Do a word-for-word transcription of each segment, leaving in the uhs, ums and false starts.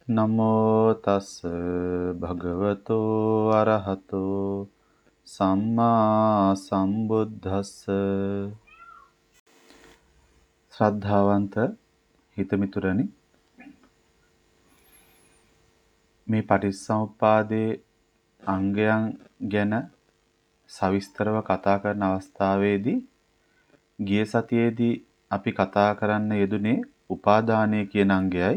නමෝ තස් භගවතෝ අරහතෝ සම්මා සම්බුද්දස්ස. ශ්‍රද්ධාවන්ත හිතමිතුරනි, මේ පටිච්චසමුප්පාදයේ අංගයන් ගැන සවිස්තරව කතා කරන අවස්ථාවේදී ගිය සතියේදී අපි කතා කරන්න යෙදුනේ උපාදානය කියන අංගයයි.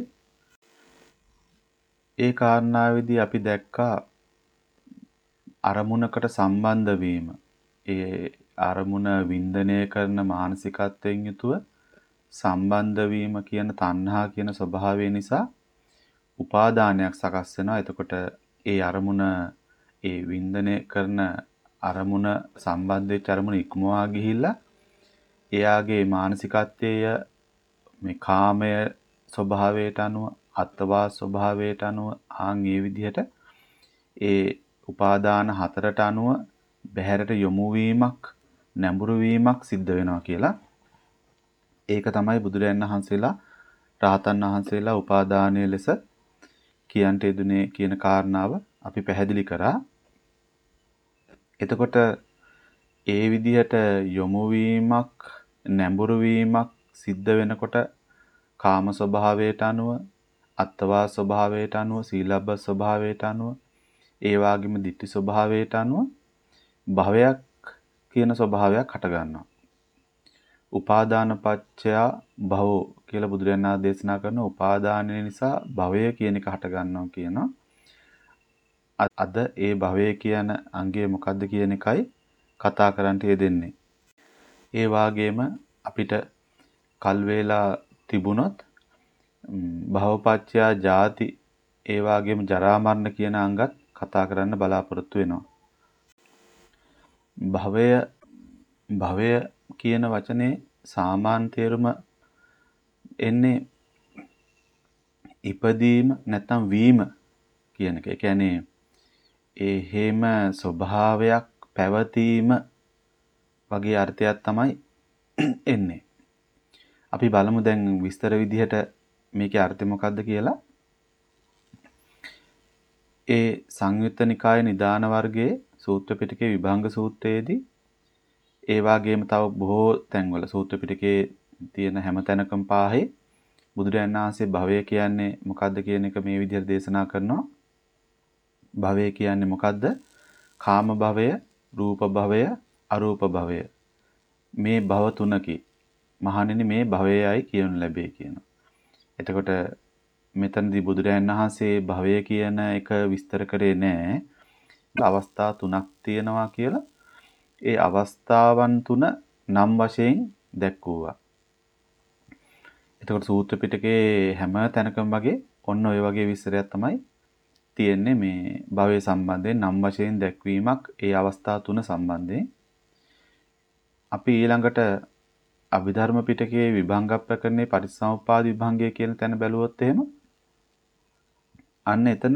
ඒ කාරණාවේදී අපි දැක්කා අරමුණකට සම්බන්ධ වීම, ඒ අරමුණ වින්දනය කරන මානසිකත්වයෙන් යුතුව සම්බන්ධ වීම කියන තණ්හා කියන ස්වභාවය නිසා උපාදානයක් සකස් වෙනවා. එතකොට ඒ අරමුණ, ඒ වින්දනය කරන අරමුණ සම්බන්ධ වෙච්ච අරමුණ ඉක්මවා ගිහිල්ලා එයාගේ මානසිකත්වය මේ කාමය ස්වභාවයට අනුව, අත්වා ස්වභාවයට අනුව ආන් ඒ විදිහට ඒ උපාදාන හතරට අනුව බහැරට යොමු වීමක්, නැඹුරු වීමක් සිද්ධ වෙනවා කියලා. ඒක තමයි බුදුරජාණන් වහන්සේලා, රහතන් වහන්සේලා උපාදානයේ ලෙස කියන්ට යෙදුනේ කියන කාරණාව අපි පැහැදිලි කරා. එතකොට ඒ විදිහට යොමු වීමක්, නැඹුරු වීමක් සිද්ධ වෙනකොට කාම ස්වභාවයට අනුව, අත්වා ස්වභාවයට අනුව, සීලබ්බ ස්වභාවයට අනුව, ඒ වගේම ditthi ස්වභාවයට අනුව භවයක් කියන ස්වභාවයක් හට ගන්නවා. උපාදාන පත්‍ය භවෝ කියලා බුදුරජාණන් වහන්සේ දේශනා කරන උපාදානය නිසා භවය කියන එක හට ගන්නවා කියනවා. අද ඒ භවය කියන අංගය මොකද්ද කියන එකයි කතා කරන්න යෙදෙන්නේ. ඒ වගේම අපිට කල් වේලා තිබුණොත් භවපත්‍ය ජාති, ඒ වගේම ජරා මරණ කියන අංගත් කතා කරන්න බලාපොරොත්තු වෙනවා. භවය භවය කියන වචනේ සාමාන්‍ය තේරුම එන්නේ ඉපදීම නැත්නම් වීම කියන එක. ඒ කියන්නේ ඒ හේම ස්වභාවයක් පැවතීම වගේ අර්ථයක් තමයි එන්නේ. අපි බලමු දැන් විස්තර විදිහට මේකේ අර්ථය මොකක්ද කියලා. ඒ සංයුත්ත නිකාය නිදාන වර්ගයේ සූත්‍ර පිටකේ විභංග සූත්‍රයේදී, ඒ වගේම තව බොහෝ තැන්වල සූත්‍ර පිටකේ තියෙන හැම තැනකම පාහේ බුදුරජාණන් වහන්සේ භවය කියන්නේ මොකද්ද කියන එක මේ විදිහට දේශනා කරනවා. භවය කියන්නේ මොකද්ද? කාම භවය, රූප භවය, අරූප භවය. මේ භව තුනකි. මහණෙනි, මේ භවයයි කියනු ලැබේ කියනවා. එතකොට මෙතනදී බුදුරජාණන් වහන්සේ භවය කියන එක විස්තර කරේ නැහැ. අවස්ථා තුනක් තියෙනවා කියලා. ඒ අවස්ථාවන් තුන නම් වශයෙන් දැක්වුවා. එතකොට සූත්‍ර පිටකේ හැම තැනකම වගේ ඔන්න ඔය වගේ විස්තරයක් තමයි තියෙන්නේ මේ භවය සම්බන්ධයෙන් නම් වශයෙන් දැක්වීමක් ඒ අවස්ථා තුන සම්බන්ධයෙන්. අපි ඊළඟට අභිධර්ම පිටකයේ විභංග ප්‍රකරණේ පටිච්චසමුප්පාද විභංගය කියන තැන බැලුවොත් එහෙම අන්න එතන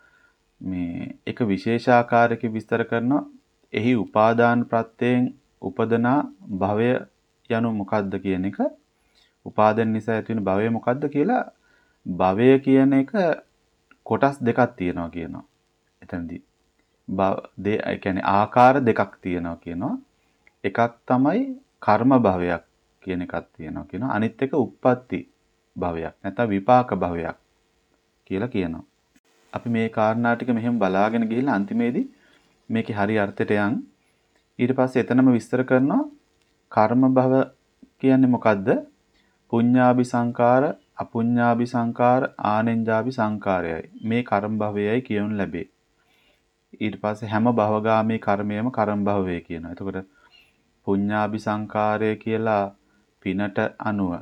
මේ එක විශේෂාකාරයක විස්තර කරනවා. එහි උපාදාන ප්‍රත්‍යයෙන් උපදනා භවය යනු මොකද්ද කියන එක, උපාදාන නිසා ඇති වෙන භවය මොකද්ද කියලා. භවය කියන එක කොටස් දෙකක් තියෙනවා කියනවා. එතනදී භව ඒ කියන්නේ ආකාර දෙකක් තියෙනවා කියනවා. එකක් තමයි කර්ම භවයක් කියන එකක් තියෙනවා කියනවා. අනිත් එක උප්පත්ති භවයක් නැත්නම් විපාක භවයක් කියලා කියනවා. අපි මේ කාරණා ටික මෙහෙම බලාගෙන ගිහිල්ලා අන්තිමේදී මේකේ හරි අර්ථයට යන්. ඊට පස්සේ එතනම විස්තර කරනවා කර්ම භව කියන්නේ මොකද්ද? පුඤ්ඤාභි සංකාර, අපුඤ්ඤාභි සංකාර, ආනෙන්ජාභි සංකාරයයි. මේ කර්ම භවයයි කියනු ලැබේ. ඊට පස්සේ හැම භවගාමී කර්මයම කර්ම භව වේ කියනවා. එතකොට පුඤ්ඤාභි සංකාරය කියලා පිනට අනුව,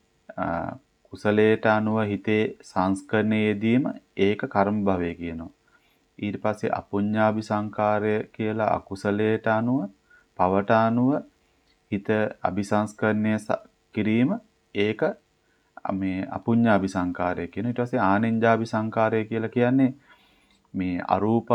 කුසලයට අනුව හිතේ සංස්කරණයේදීම ඒක කර්ම භවය කියනවා. ඊට පස්සේ අපුඤ්ඤාභි සංකාරය කියලා අකුසලයට අනුව, පවට අනුව හිත අபிසංස්කරණය කිරීම, ඒක මේ අපුඤ්ඤාභි සංකාරය කියන. ඊට පස්සේ ආනෙන්ජාභි සංකාරය කියලා කියන්නේ මේ අරූප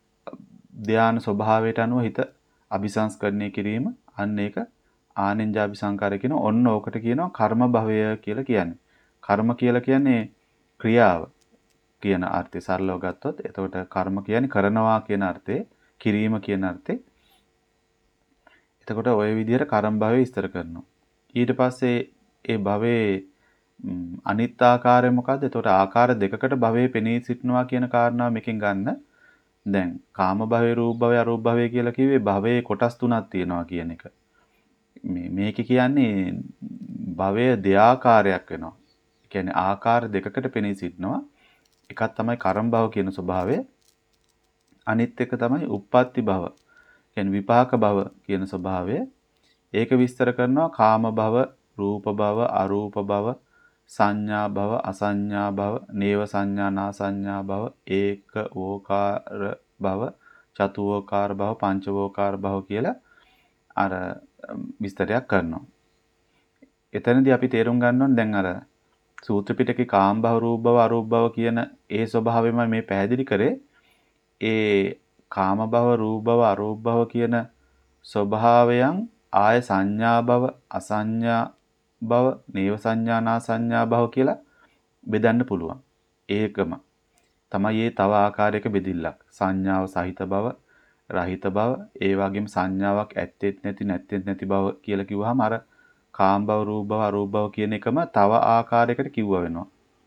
ධානය ස්වභාවයට අනුව හිත අபிසංස්කරණය කිරීම. අන්න ඒක ආනෙන්ජාභි සංකාරය කියන. ඔන්න ඕකට කියනවා කර්ම භවය කියලා කියන්නේ. කර්ම කියලා කියන්නේ ක්‍රියාව. කියන අර්ථය සරලව ගත්තොත් එතකොට කර්ම කියන්නේ කරනවා කියන අර්ථේ, කිරීම කියන අර්ථේ. එතකොට ওই විදිහට කර්ම භවය විස්තර කරනවා. ඊට පස්සේ ඒ භවයේ අනිත් ආකාරය මොකද්ද? එතකොට ආකාර දෙකකට භවයේ පෙනී සිටිනවා කියන කාරණාව මේකෙන් ගන්න. දැන් කාම භවය, රූප භවය, අරූප භවය කියලා කිව්වේ භවයේ කොටස් තුනක් තියෙනවා කියන එක. මේ මේක කියන්නේ භවය දෙආකාරයක් වෙනවා. ඒ කියන්නේ ආකාර දෙකකට පෙනී සිටිනවා. එකක් තමයි කර්ම භව කියන ස්වභාවය. අනිත් එක තමයි උප්පත්ති භව. කියන්නේ විපාක භව කියන ස්වභාවය. ඒක විස්තර කරනවා කාම භව, රූප භව, අරූප භව, සංඥා භව, අසංඥා භව, නේව සංඥා නා සංඥා භව, ඒක ඕකාර භව, චතුෝකාර භව, පංචවෝකාර භව කියලා අර විස්තරයක් කරනවා. එතනදී අපි තේරුම් ගන්න ඕනේ දැන් අර සූත්‍ර පිටකේ කාම භව, රූප භව, අරූප භව කියන ඒ ස්වභාවයම මේ පැහැදිලි කරේ. ඒ කාම භව, රූප භව, අරූප භව කියන ස්වභාවයන් ආය සංඥා භව, අසංඥා භව, නේව සංඥා නා සංඥා භව කියලා බෙදන්න පුළුවන්. ඒකම තමයි මේ තව ආකාරයක බෙදිල්ලක්. සංඥාව සහිත භව, රහිත භව, ඒ වගේම සංඥාවක් ඇත්තෙත් නැති නැත්තෙත් නැති භව කියලා කිව්වහම අර කාම භව, රූප භව, අරූප භව කියන එකම තව ආකාරයකට කිව්වා වෙනවා.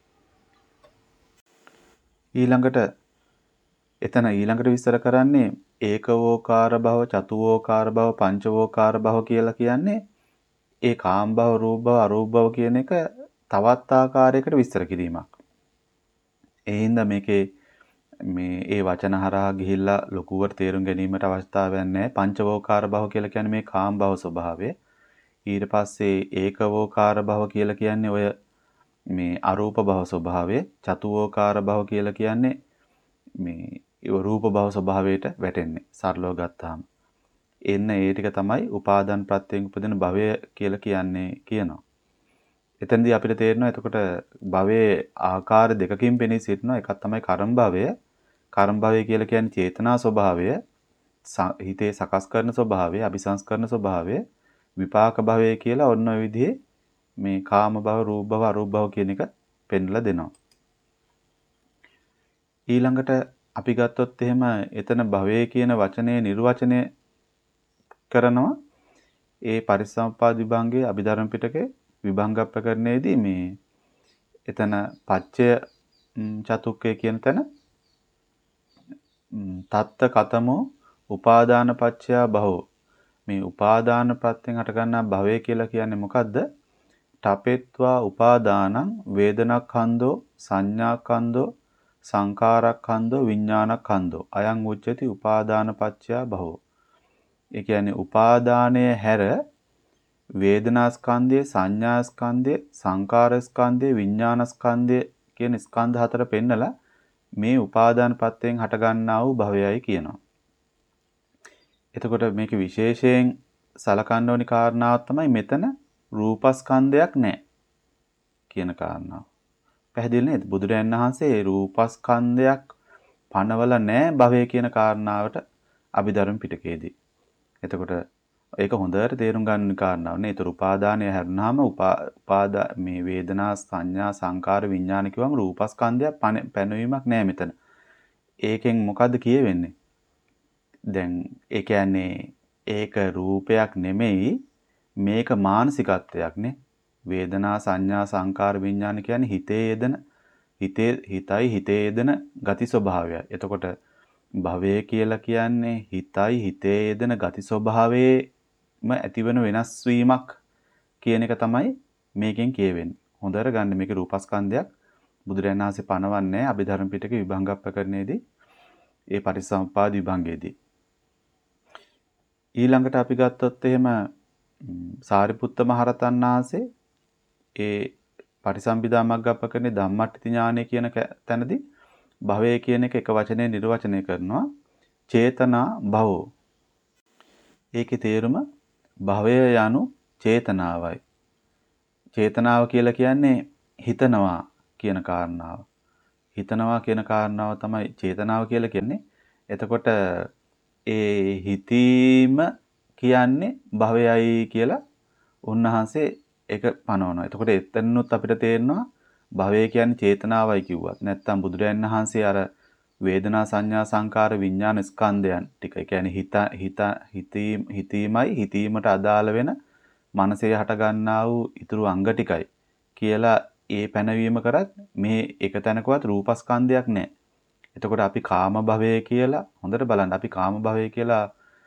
ඊළඟට එතන ඊළඟට විස්තර කරන්නේ ඒකවෝකාර භව, චතුවෝකාර භව, පංචවෝකාර භව කියලා කියන්නේ ඒ කාම භව, රූප භව, අරූප භව කියන එක තවත් ආකාරයකට විස්තර කිරීමක්. ඒ හින්දා මේකේ මේ ඒ වචන හරහා ගිහිල්ලා ලොකුවට තේරුම් ගැනීමට අවස්ථාවක් නැහැ. පංචවෝකාර භව කියලා කියන්නේ මේ කාම භව ස්වභාවය. ඊට පස්සේ ඒකවෝකාර භව කියලා කියන්නේ ඔය මේ අරූප භව ස්වභාවය. චතුවෝකාර භව කියලා කියන්නේ මේ රූප භව ස්වභාවයට වැටෙන්නේ සරලව ගත්තාම. එන්න ඒ ටික තමයි උපාදාන ප්‍රත්‍යයෙන් උපදින භවය කියලා කියන්නේ කියනවා. එතනදී අපිට තේරෙනවා එතකොට භවයේ ආකාර දෙකකින් පෙනී සිටිනවා. එකක් තමයි කර්ම භවය. කර්ම භවය කියලා කියන්නේ චේතනා ස්වභාවය, හිතේ සකස් කරන ස්වභාවය, අபிසංස්කරණ ස්වභාවය. විපාක භවය කියලා ඔන්න ඔය විදිහේ මේ කාම භව, රූප භව, අරූප භව කියන එක පෙන්ලා දෙනවා. ඊළඟට අපි ගත්තොත් එහෙම එතන භවයේ කියන වචනේ නිර්වචනය කරනවා. ඒ පරිසම්පාද විභංගයේ අභිධර්ම පිටකේ විභංග ප්‍රකරණයේදී මේ එතන පච්චය චතුක්කය කියන තැන තත්ත කතමෝ උපාදාන පච්චයා භවෝ, මේ උපාදාන ප්‍රත්‍යයෙන් හටගන්නා භවය කියලා කියන්නේ මොකද්ද? තපෙත්වා උපාදානං වේදනාඛන්தோ සංඥාඛන්தோ සංකාරඛන්தோ විඥානඛන්தோ අයං උච්චති උපාදාන පච්චයා භවෝ. ඒ කියන්නේ උපාදානය හැර වේදනාස්කන්ධය, සංඥාස්කන්ධය, සංකාරස්කන්ධය, විඥානස්කන්ධය කියන ස්කන්ධ හතර පෙන්නලා මේ උපාදාන ප්‍රත්‍යයෙන් හටගන්නා වූ භවයයි කියනවා. එතකොට මේක විශේෂයෙන් සලකන්න ඕනි කාරණාවක් තමයි මෙතන රූපස්කන්ධයක් නැහැ කියන කාරණාව. පැහැදිලි නේද? බුදුරජාණන් වහන්සේ රූපස්කන්ධයක් පනවල නැහැ භවය කියන කාරණාවට අභිධර්ම පිටකයේදී. එතකොට ඒක හොඳට තේරුම් ගන්න කාරණාවක් නේ. ඒතර උපාදානය හැරුණාම උපාදා මේ වේදනා, සංඥා, සංකාර, විඥාන කියවම රූපස්කන්ධයක් පැනවීමක් නැහැ මෙතන. ඒකෙන් මොකද්ද කියවෙන්නේ? දැන් ඒ කියන්නේ ඒක රූපයක් නෙමෙයි, මේක මානසිකත්වයක් නේ. වේදනා, සංඥා, සංකාර, විඥාන කියන්නේ හිතේ යෙදෙන හිතේ හිතයි හිතේ යෙදෙන ගති ස්වභාවයයි. එතකොට භවය කියලා කියන්නේ හිතයි හිතේ යෙදෙන ගති ස්වභාවයේම ඇතිවන වෙනස් වීමක් කියන එක තමයි මේකෙන් කියවෙන්නේ. හොඳට ගන්න මේකේ රූපස්කන්ධයක් බුදුරජාණන් වහන්සේ පනවන්නේ අභිධර්ම පිටකේ විභංග ප්‍රකරණයේදී ඒ පටිච්චසමුප්පාද විභංගයේදී. ඊළඟට අපි ගත්තොත් එහෙම සාරිපුත්ත මහරතන් වහන්සේ ඒ පටිසම්භිදා මග්ග ප්‍රකරණේ ධම්මට්ඨිති ඥානය කියන තැනදී භවය කියන එක එක වචනේ නිර්වචනය කරනවා. චේතනා භවෝ. ඒකේ තේරුම භවය යනු චේතනාවයි. චේතනාව කියලා කියන්නේ හිතනවා කියන කාරණාව. හිතනවා කියන කාරණාව තමයි චේතනාව කියලා කියන්නේ. එතකොට ඒ හිතීම කියන්නේ භවයයි කියලා උන්වහන්සේ ඒක පනවනවා. එතකොට එතනොත් අපිට තේරෙනවා භවය කියන්නේ චේතනාවයි කිව්වත් නැත්නම් බුදුරයන් වහන්සේ අර වේදනා සංඥා සංකාර විඥාන ස්කන්ධයන් ටික. ඒ කියන්නේ හිත හිත හිතීම හිතීමයි හිතීමට අදාළ වෙන මනසේ හට ගන්නා වූ ඊතුරු අංග ටිකයි කියලා ඒ පැනවීම කරත් මේ එක තැනකවත් රූපස්කන්ධයක් නැහැ. එතකොට අපි කාම භවය කියලා හොඳට බලන්න අපි කාම භවය කියලා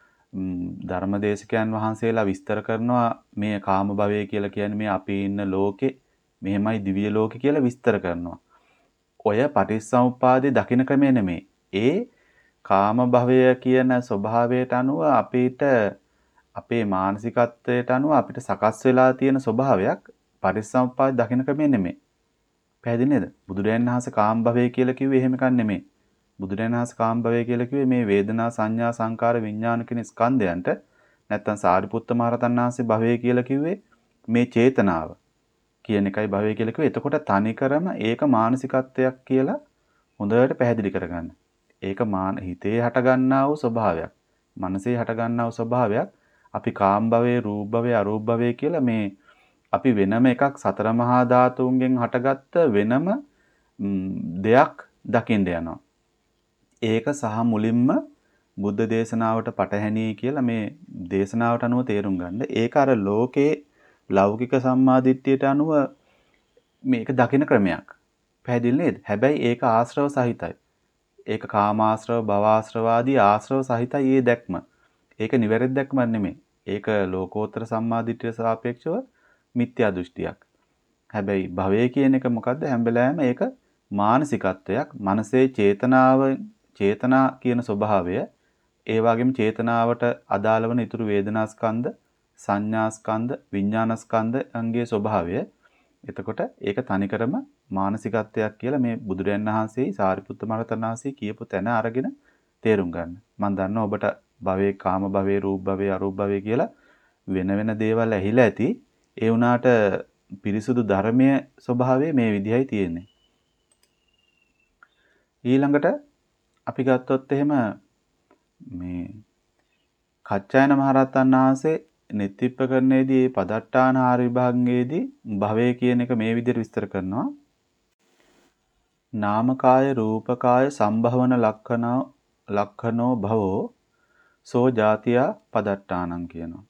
ධර්මදේශකයන් වහන්සේලා විස්තර කරනවා මේ කාම භවය කියලා කියන්නේ මේ අපි ඉන්න ලෝකේ මෙහෙමයි දිව්‍ය ලෝකේ කියලා විස්තර කරනවා. ඔය පටිච්චසමුප්පාදේ දකින්න ක්‍රමය නෙමෙයි. ඒ කාම භවය කියන ස්වභාවයට අනුව අපිට අපේ මානසිකත්වයට අනුව අපිට සකස් වෙලා තියෙන ස්වභාවයක් පටිච්චසමුප්පාද දකින්න ක්‍රමය නෙමෙයි. පැහැදිලි නේද? බුදුරයන් වහන්සේ කාම භවය කියලා කිව්වේ එහෙම එකක් නෙමෙයි. බුදුරයන් වහන්සේ කාම භවය කියලා කිව්වේ මේ වේදනා සංඥා සංකාර විඥාන කියන ස්කන්ධයන්ට නැත්තම් සාරිපුත්ත මහරහතන් වහන්සේ භවය කියලා කිව්වේ මේ චේතනාව කියන එකයි භවය කියලා කිව්වේ. එතකොට තනිකරම ඒක මානසිකත්වයක් කියලා හොඳට පැහැදිලි කරගන්න. ඒක මාන හිතේ හටගන්නා වූ ස්වභාවයක්. මනසේ හටගන්නා වූ ස්වභාවයක්. අපි කාම භවයේ රූප භවයේ අරූප භවයේ කියලා මේ අපි වෙනම එකක් සතර මහා ධාතුන්ගෙන් හටගත්ත වෙනම දෙයක් දකින්න යනවා. ඒක සහ මුලින්ම බුද්ධ දේශනාවට පටහැනි කියලා මේ දේශනාවට අනුව තේරුම් ගන්න. ඒක අර ලෝකේ ලෞකික සම්මාදිට්ඨියට අනුව මේක දකින ක්‍රමයක්. පැහැදිලි නේද? හැබැයි ඒක ආශ්‍රව සහිතයි. ඒක කාමාශ්‍රව, භවආශ්‍රව ආදී ආශ්‍රව සහිතයි මේ දැක්ම. ඒක නිවැරදි දැක්මක් නෙමෙයි. ඒක ලෝකෝත්තර සම්මාදිට්ඨියට සාපේක්ෂව මිත්‍යා දෘෂ්ටියක්. හැබැයි භවය කියන එක මොකද්ද? හැම වෙලාවෙම ඒක මානසිකත්වයක්. මනසේ චේතනාව චේතනා කියන ස්වභාවය ඒ වගේම චේතනාවට අදාළ වන ඊතුරු වේදනා ස්කන්ධ, සංඥා ස්කන්ධ, විඥාන ස්කන්ධ අංගයේ ස්වභාවය. එතකොට ඒක තනිකරම මානසිකත්වයක් කියලා මේ බුදුරයන් වහන්සේ සාරිපුත්ත මහරහතන් වහන්සේ කියපු තැන අරගෙන තේරුම් ගන්න. මම දන්නවා ඔබට භවයේ කාම භවයේ රූප භවයේ අරූප භවයේ කියලා වෙන වෙන දේවල් ඇහිලා ඇති. ඒ වුණාට පිරිසුදු ධර්මයේ ස්වභාවය මේ විදිහයි තියෙන්නේ. ඊළඟට අපි ගත්තොත් එහෙම මේ කච්චායන මහරහතන් වහන්සේ නිත්‍යප්පකරණයේදී මේ පදට්ටාන ආර විභාගයේදී භවය කියන එක මේ විදිහට විස්තර කරනවා. නාමකාය රූපකාය සම්භවන ලක්ඛනෝ ලක්ඛනෝ භවෝ සෝ ජාතියා පදට්ටානං කියනවා.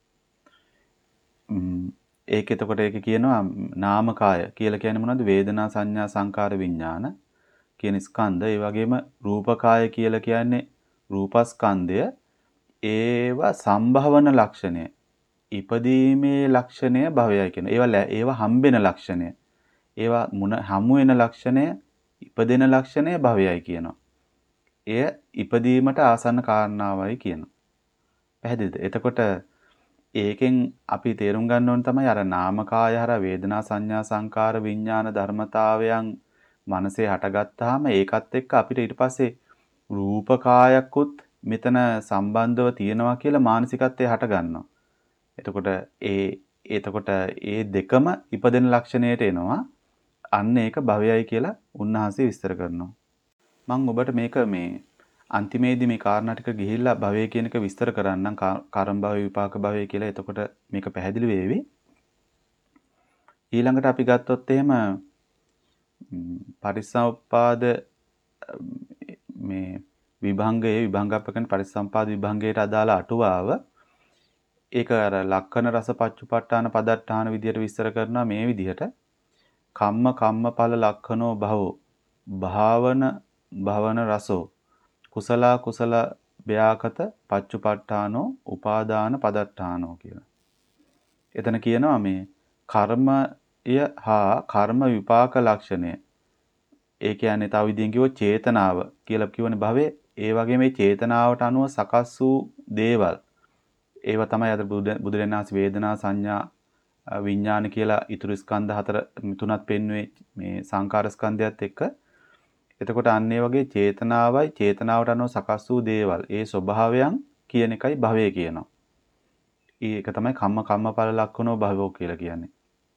ඒක එතකොට ඒක කියනවා නාමකාය කියලා කියන්නේ මොනවද? වේදනා සංඥා සංකාර විඥාන කියන ස්කන්ධ. ඒ වගේම රූපකාය කියලා කියන්නේ රූපස්කන්ධය. ඒව සම්භවන ලක්ෂණය. ඉපදීමේ ලක්ෂණය භවයයි කියන. ඒවා ඒවා හම්බෙන ලක්ෂණය. ඒවා මුන හමු වෙන ලක්ෂණය ඉපදෙන ලක්ෂණය භවයයි කියනවා. එය ඉපදීමට ආසන්න කාරණාවයි කියනවා. පැහැදිලිද? එතකොට ඒකෙන් අපි තේරුම් ගන්න ඕන තමයි අර නාමකාය හර වේදනා සංඥා සංකාර විඥාන ධර්මතාවයන් මනසේ හටගත්තාම ඒකත් එක්ක අපිට ඊට පස්සේ රූපකායකුත් මෙතන සම්බන්ධව තියෙනවා කියලා මානසිකත්වයේ හට ගන්නවා. එතකොට ඒ එතකොට ඒ දෙකම ඉපදෙන ලක්ෂණයට එනවා. අන්න ඒක භවයයි කියලා උන්වහන්සේ විස්තර කරනවා. මම ඔබට මේක මේ අන්තිමේදී මේ කාරණා ටික ගිහිල්ලා භවය කියන එක විස්තර කරන්නම්. කර්ම භවය විපාක භවය කියලා. එතකොට මේක පැහැදිලි වෙවි. ඊළඟට අපි ගත්තොත් එහෙම පරිසම්පාද මේ විභංගයේ විභංගපකන පරිසම්පාද විභංගයට අදාළ අටුවාව ඒක අර ලක්ෂණ රස පච්චුපට්ඨාන පදට්ඨාන විදියට විස්තර කරනවා මේ විදිහට කම්ම කම්මඵල ලක්ෂණෝ භවෝ භාවන භවන රසෝ කුසල කුසල ව්‍යාකත පච්චුපට්ඨානෝ උපාදාන පදට්ඨානෝ කියලා. එතන කියනවා මේ කර්මය හා කර්ම විපාක ලක්ෂණය. ඒ කියන්නේ තව විදිහෙන් කිව්වොත් චේතනාව කියලා කියවනේ භවයේ ඒ වගේ මේ චේතනාවට අනුව සකස් වූ දේවල් ඒවා තමයි අද බුදුරජාණන් වහන්සේ වේදනා සංඥා විඥාන කියලා ඊතුරු ස්කන්ධ හතර තුනක් පෙන්වුවේ මේ සංකාර ස්කන්ධයත් එක්ක. එතකොට අන්න ඒ වගේ චේතනාවයි චේතනාවට අනුව සකස් වූ දේවල් ඒ ස්වභාවයන් කියන එකයි භවය කියනවා. ඒක තමයි කම්ම කම්මඵල ලක්ෂණෝ භවෝ කියලා කියන්නේ.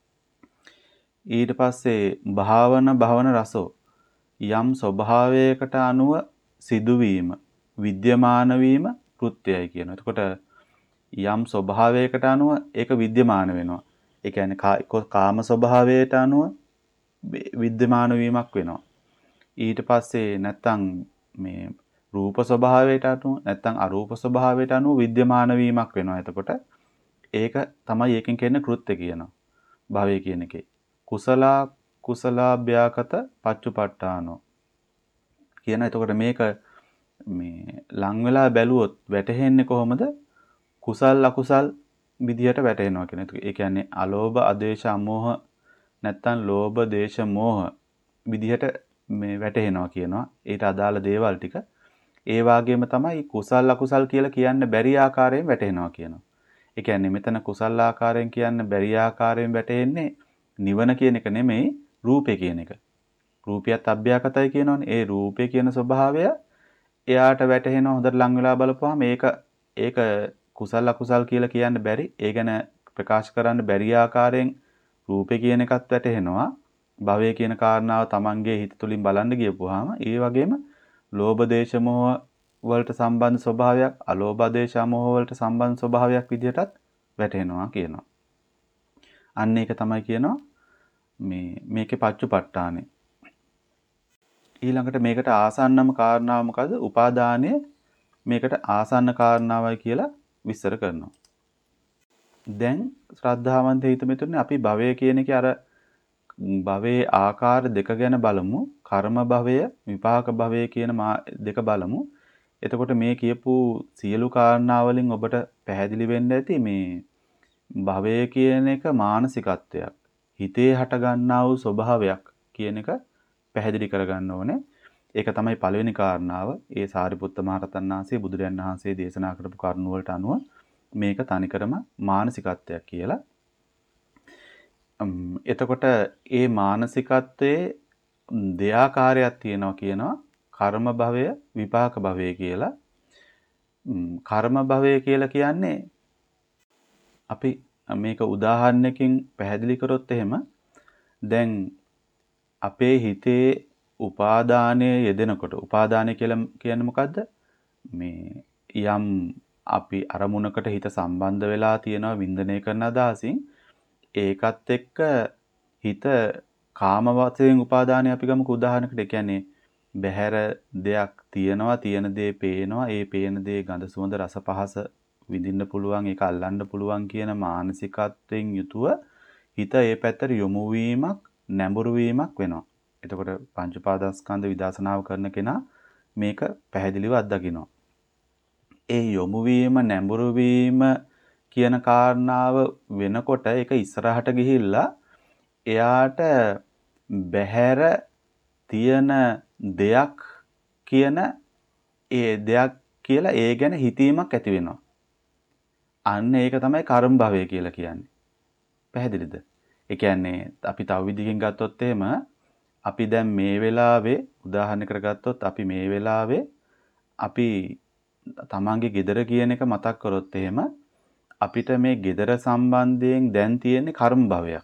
ඊට පස්සේ භාවන භවන රසෝ යම් ස්වභාවයකට අනුව සිදුවීම විද්‍යමාන වීම කෘත්‍යයයි කියනවා. එතකොට යම් ස්වභාවයකට අනුව ඒක විද්‍යමාන වෙනවා. ඒ කියන්නේ කාම ස්වභාවයට අනුව විද්‍යමාන වීමක් වෙනවා. ඊට පස්සේ නැත්තම් මේ රූප ස්වභාවයට අනුව නැත්තම් අරූප ස්වභාවයට අනුව විද්‍යමාන වීමක් වෙනවා. එතකොට ඒක තමයි ඒකෙන් කියන්නේ කෘත්‍ය කියනවා. භවය කියන එකේ. කුසලා කුසලාභ්‍යාකත පච්චුපට්ඨානෝ කියන. එතකොට මේක මේ ලං වෙලා බැලුවොත් වැටහෙන්නේ කොහොමද? කුසල් අකුසල් විදියට වැටෙනවා කියන එක. ඒ කියන්නේ අලෝභ, අදේශ, අමෝහ නැත්තම් ලෝභ, දේශ, මෝහ විදියට මේ වැටෙනවා කියනවා. ඊට අදාළ දේවල් ටික. ඒ වගේම තමයි කුසල් අකුසල් කියලා කියන්න බැරි ආකාරයෙන් වැටෙනවා කියනවා. ඒ කියන්නේ මෙතන කුසල් ආකාරයෙන් කියන්න බැරි ආකාරයෙන් වැටෙන්නේ නිවන කියන එක නෙමෙයි රූපේ කියන එක. රූපියත් අභ්‍යාකතයි කියනවනේ. ඒ රූපේ කියන ස්වභාවය එයාට වැටහෙනවා හොඳට ලං වෙලා බලපුවාම මේක ඒක කුසල අකුසල් කියලා කියන්න බැරි. ඒ ගැන ප්‍රකාශ කරන්න බැරි ආකාරයෙන් රූපේ කියන එකත් වැටහෙනවා. භවය කියන කාරණාව Tamanගේ හිත තුලින් බලන්න ගියපුවාම ඒ වගේම ලෝභ දේශ මොහ වලට සම්බන්ධ ස්වභාවයක්, අලෝභ දේශ මොහ වලට සම්බන්ධ ස්වභාවයක් විදිහටත් වැටහෙනවා කියනවා. අන්න ඒක තමයි කියනවා මේ මේකේ පච්චුපට්ඨානෙ. ඊළඟට මේකට ආසන්නම කාරණාව මොකද? උපාදානය මේකට ආසන්න කාරණාවයි කියලා විස්තර කරනවා. දැන් ශ්‍රද්ධාවන්ත හිත මෙතුනේ අපි භවය කියන එකේ අර භවයේ ආකාර දෙක ගැන බලමු. කර්ම භවය, විපාක භවය කියන දෙක බලමු. එතකොට මේ කියපු සියලු කාරණා වලින් ඔබට පැහැදිලි වෙන්න ඇති මේ භවය කියන එක මානසිකත්වයක්. හිතේ හට ගන්නා වූ ස්වභාවයක් කියන එක පැහැදිලි කරගන්න ඕනේ. ඒක තමයි පළවෙනි කාරණාව. ඒ සාරිපුත්ත මහ රහතන් වහන්සේ බුදුරජාණන් වහන්සේ දේශනා කරපු කරුණු වලට අනුව මේක තනිකරම මානසිකත්වයක් කියලා. එතකොට ඒ මානසිකත්වයේ දෙආකාරයක් තියෙනවා කියනවා. කර්ම භවය, විපාක භවය කියලා. කර්ම භවය කියලා කියන්නේ අපි මේක උදාහරණයකින් පැහැදිලි කරොත් එහෙම දැන් අපේ හිතේ උපාදානය යෙදෙනකොට උපාදානය කියලා කියන්නේ මොකද්ද? මේ යම් අපි අරමුණකට හිත සම්බන්ධ වෙලා තියෙනවා වින්දනය කරන අදහසින් ඒකත් එක්ක හිත කාම වශයෙන් උපාදානය අපි ගමුක උදාහරණයකට. ඒ කියන්නේ බහැර දෙයක් තියෙනවා, තියෙන දේ පේනවා, ඒ පේන දේ ගඳ සුවඳ රස පහස විඳින්න පුළුවන්, ඒක අල්ලන්න පුළුවන් කියන මානසිකත්වයෙන් යුතුව හිත ඒ පැත්තට යොමු වීමක්, නැඹුරු වීමක් වෙනවා. එතකොට පංච උපාදානස්කන්ධ විදර්ශනාව කරන කෙනා මේක පැහැදිලිව අත්දකිනවා. ඒ යොමු වීම, නැඹුරු වීම කියන කාරණාව වෙනකොට ඒක ඉස්සරහට ගිහිල්ලා එයාට බහැර තියෙන දෙයක් කියන ඒ දෙයක් කියලා ඒ ගැන හිතීමක් ඇති වෙනවා. අන්න ඒක තමයි කර්ම භවය කියලා කියන්නේ. පැහැදිලිද? ඒ කියන්නේ අපි තව විදිහකින් ගත්තොත් එහෙම අපි දැන් මේ වෙලාවේ උදාහරණයකට ගත්තොත් අපි මේ වෙලාවේ අපි තමන්ගේ ගෙදර කියන එක මතක් කරොත් එහෙම අපිට මේ ගෙදර සම්බන්ධයෙන් දැන් තියෙන්නේ කර්ම භවයක්.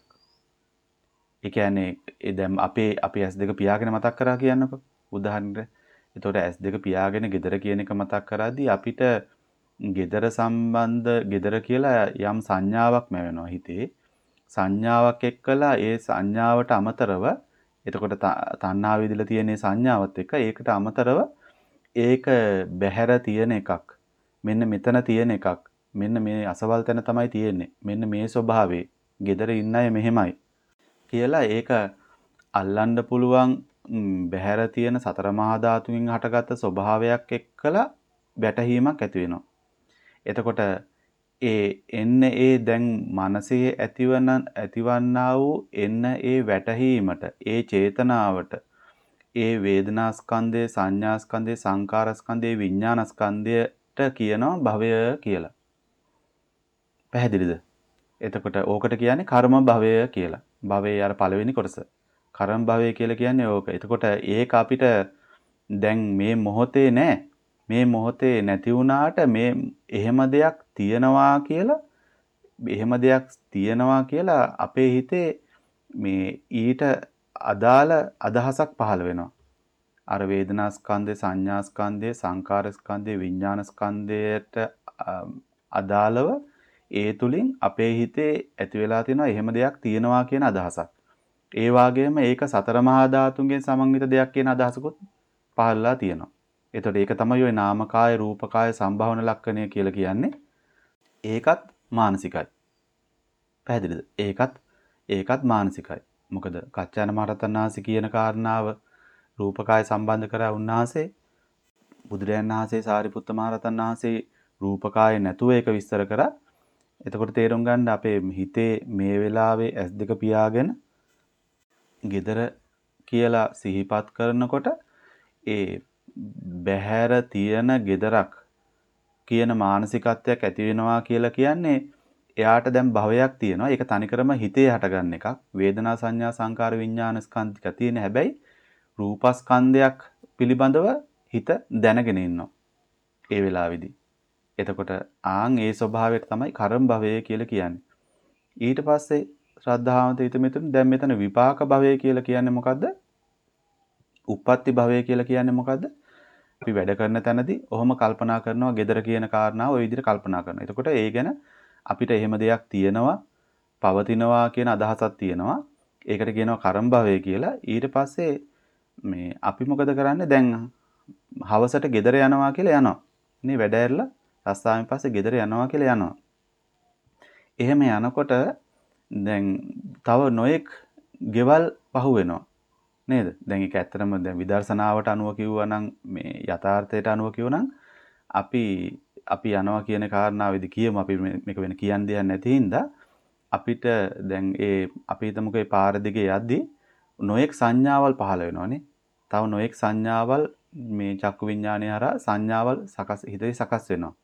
ඒ කියන්නේ ඒ දැන් අපේ අපි ඇස් දෙක පියාගෙන මතක් කරා කියන්නකො උදාහරණයක්. එතකොට ඇස් දෙක පියාගෙන ගෙදර කියන එක මතක් කරාදී අපිට ගෙදර සම්බන්ධ ගෙදර කියලා යම් සංඥාවක් මැවෙනවා හිතේ. සංඥාවක් එක්කලා ඒ සංඥාවට අමතරව එතකොට තණ්හාව විදිලා තියෙන සංඥාවත් එක්ක ඒකට අමතරව ඒක බැහැර තියෙන එකක්. මෙන්න මෙතන තියෙන එකක්. මෙන්න මේ අසවල් තැන තමයි තියෙන්නේ. මෙන්න මේ ස්වභාවයේ ගෙදර ඉන්න අය මෙහෙමයි කියලා ඒක අල්ලන්න පුළුවන් බැහැර තියෙන සතර මහා ධාතුන්ගෙන් හටගත්ත ස්වභාවයක් එක්කලා වැටහීමක් ඇති වෙනවා. එතකොට ඒ එන්න ඒ දැන් මනසේ ඇතිවන ඇතිවන්නා වූ එන්න ඒ වැටහීමට ඒ චේතනාවට ඒ වේදනා ස්කන්ධය සංඥා ස්කන්ධය සංකාර ස්කන්ධය විඥාන ස්කන්ධයට කියනවා භවය කියලා. පැහැදිලිද? එතකොට ඕකට කියන්නේ කර්ම භවය කියලා. භවයේ අර පළවෙනි කොටස. කර්ම භවය කියලා කියන්නේ ඕක. එතකොට ඒක අපිට දැන් මේ මොහොතේ නෑ. මේ මොහොතේ නැති වුණාට මේ එහෙම දෙයක් තියනවා කියලා එහෙම දෙයක් තියනවා කියලා අපේ හිතේ මේ ඊට අදාළ අදහසක් පහළ වෙනවා. අර වේදනා ස්කන්ධය, සංඥා ස්කන්ධය, සංකාර ස්කන්ධය, විඥාන ස්කන්ධයට අදාළව ඒ තුලින් අපේ හිතේ ඇති වෙලා තියෙනවා එහෙම දෙයක් තියනවා කියන අදහසක්. ඒ වගේම ඒක සතර මහා ධාතුන්ගෙන් සමන්විත දෙයක් කියන අදහසකුත් පහළලා තියෙනවා. එතකොට ඒක තමයි ওই නාමකාය රූපකාය සම්භාවන ලක්ෂණය කියලා කියන්නේ. ඒකත් මානසිකයි. පැහැදිලිද? ඒකත් ඒකත් මානසිකයි. මොකද කච්චායන මහරහතන් වහන්සේ කියන කාරණාව රූපකාය සම්බන්ධ කරා උන්වහන්සේ බුදුරජාණන් වහන්සේ සාරිපුත්ත මහරහතන් වහන්සේ රූපකාය නැතුව ඒක විස්තර කරා. එතකොට තේරුම් ගන්න අපේ හිතේ මේ වෙලාවේ ඇස් දෙක පියාගෙන gedara කියලා සිහිපත් කරනකොට ඒ බහැර තියෙන gedarak කියන මානසිකත්වයක් ඇති වෙනවා කියලා කියන්නේ එයාට දැන් භවයක් තියෙනවා. ඒක තනිකරම හිතේ හටගන්න එකක්. වේදනා සංඥා සංකාර විඥාන ස්කන්ධ ටික තියෙන හැබැයි රූපස්කන්ධයක් පිළිබඳව හිත දැනගෙන ඉන්නවා. ඒ වෙලාවේදී. එතකොට ආන් ඒ ස්වභාවයට තමයි කර්ම භවය කියලා කියන්නේ. ඊට පස්සේ ශ්‍රද්ධාවන්ත හිත මෙතන දැන් මෙතන විපාක භවය කියලා කියන්නේ මොකද්ද? උප්පත්ති භවය කියලා කියන්නේ මොකද්ද? අපි වැඩ කරන තැනදී ඔහොම කල්පනා කරනවා gedara කියන කාරණාව ওই විදිහට කල්පනා කරනවා. එතකොට ඒ ගැන අපිට එහෙම දෙයක් තියෙනවා, පවතිනවා කියන අදහසක් තියෙනවා. ඒකට කියනවා කර්ම භවය කියලා. ඊට පස්සේ මේ අපි මොකද කරන්නේ? දැන් හවසට gedara යනවා කියලා යනවා. නේ වැඩ ඇරලා රස්සාවෙන් පස්සේ gedara යනවා කියලා යනවා. එහෙම යනකොට දැන් තව නොඑක් ගෙවල් පහු වෙනවා. නේද? දැන් ඒක ඇත්තටම දැන් විදර්ශනාවට අනුව කිව්වා නම් මේ යථාර්ථයට අනුව කිව්වනම් අපි අපි යනවා කියන කාරණාවේදී කියමු අපි මේක වෙන කියන්න දෙයක් නැති හින්දා අපිට දැන් ඒ අපි හිතමුකෝ ඒ පාර දිගේ යද්දී නොඑක් සංඥාවල් පහළ වෙනවානේ. තව නොඑක් සංඥාවල් මේ චක්කු විඤ්ඤාණය හරහා සංඥාවල් සකස් හිතේ සකස් වෙනවා.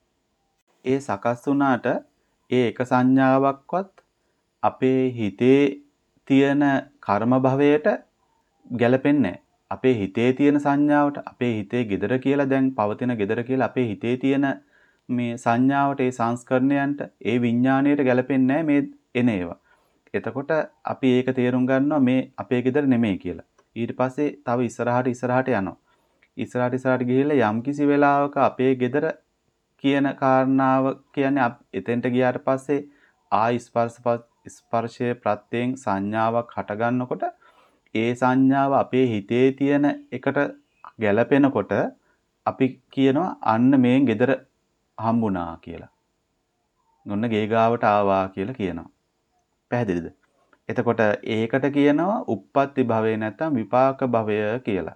ඒ සකස් වුණාට ඒ එක සංඥාවක්වත් අපේ හිතේ තියෙන කර්ම භවයට ගැලපෙන්නේ නැහැ. අපේ හිතේ තියෙන සංඥාවට අපේ හිතේ gedara කියලා දැන් පවතින gedara කියලා අපේ හිතේ තියෙන මේ සංඥාවට ඒ සංස්කරණයන්ට ඒ විඥාණයට ගැලපෙන්නේ නැහැ මේ එන ඒවා. එතකොට අපි ඒක තේරුම් ගන්නවා මේ අපේ gedara නෙමෙයි කියලා. ඊට පස්සේ තව ඉස්සරහට ඉස්සරහට යනවා. ඉස්සරහට ඉස්සරහට ගිහිල්ලා යම්කිසි වෙලාවක අපේ gedara කියන කාරණාව කියන්නේ එතෙන්ට ගියාට පස්සේ ආයි ස්පර්ශ ස්පර්ශයේ ප්‍රත්‍යයෙන් සංඥාවක් හට ගන්නකොට ඒ සංඥාව අපේ හිතේ තියෙන එකට ගැලපෙනකොට අපි කියනවා අන්න මේ gedara හම්බුණා කියලා. නොන්න ගේ ගාවට ආවා කියලා කියනවා. පැහැදිලිද? එතකොට ඒකට කියනවා උප්පත්ති භවය නැත්නම් විපාක භවය කියලා.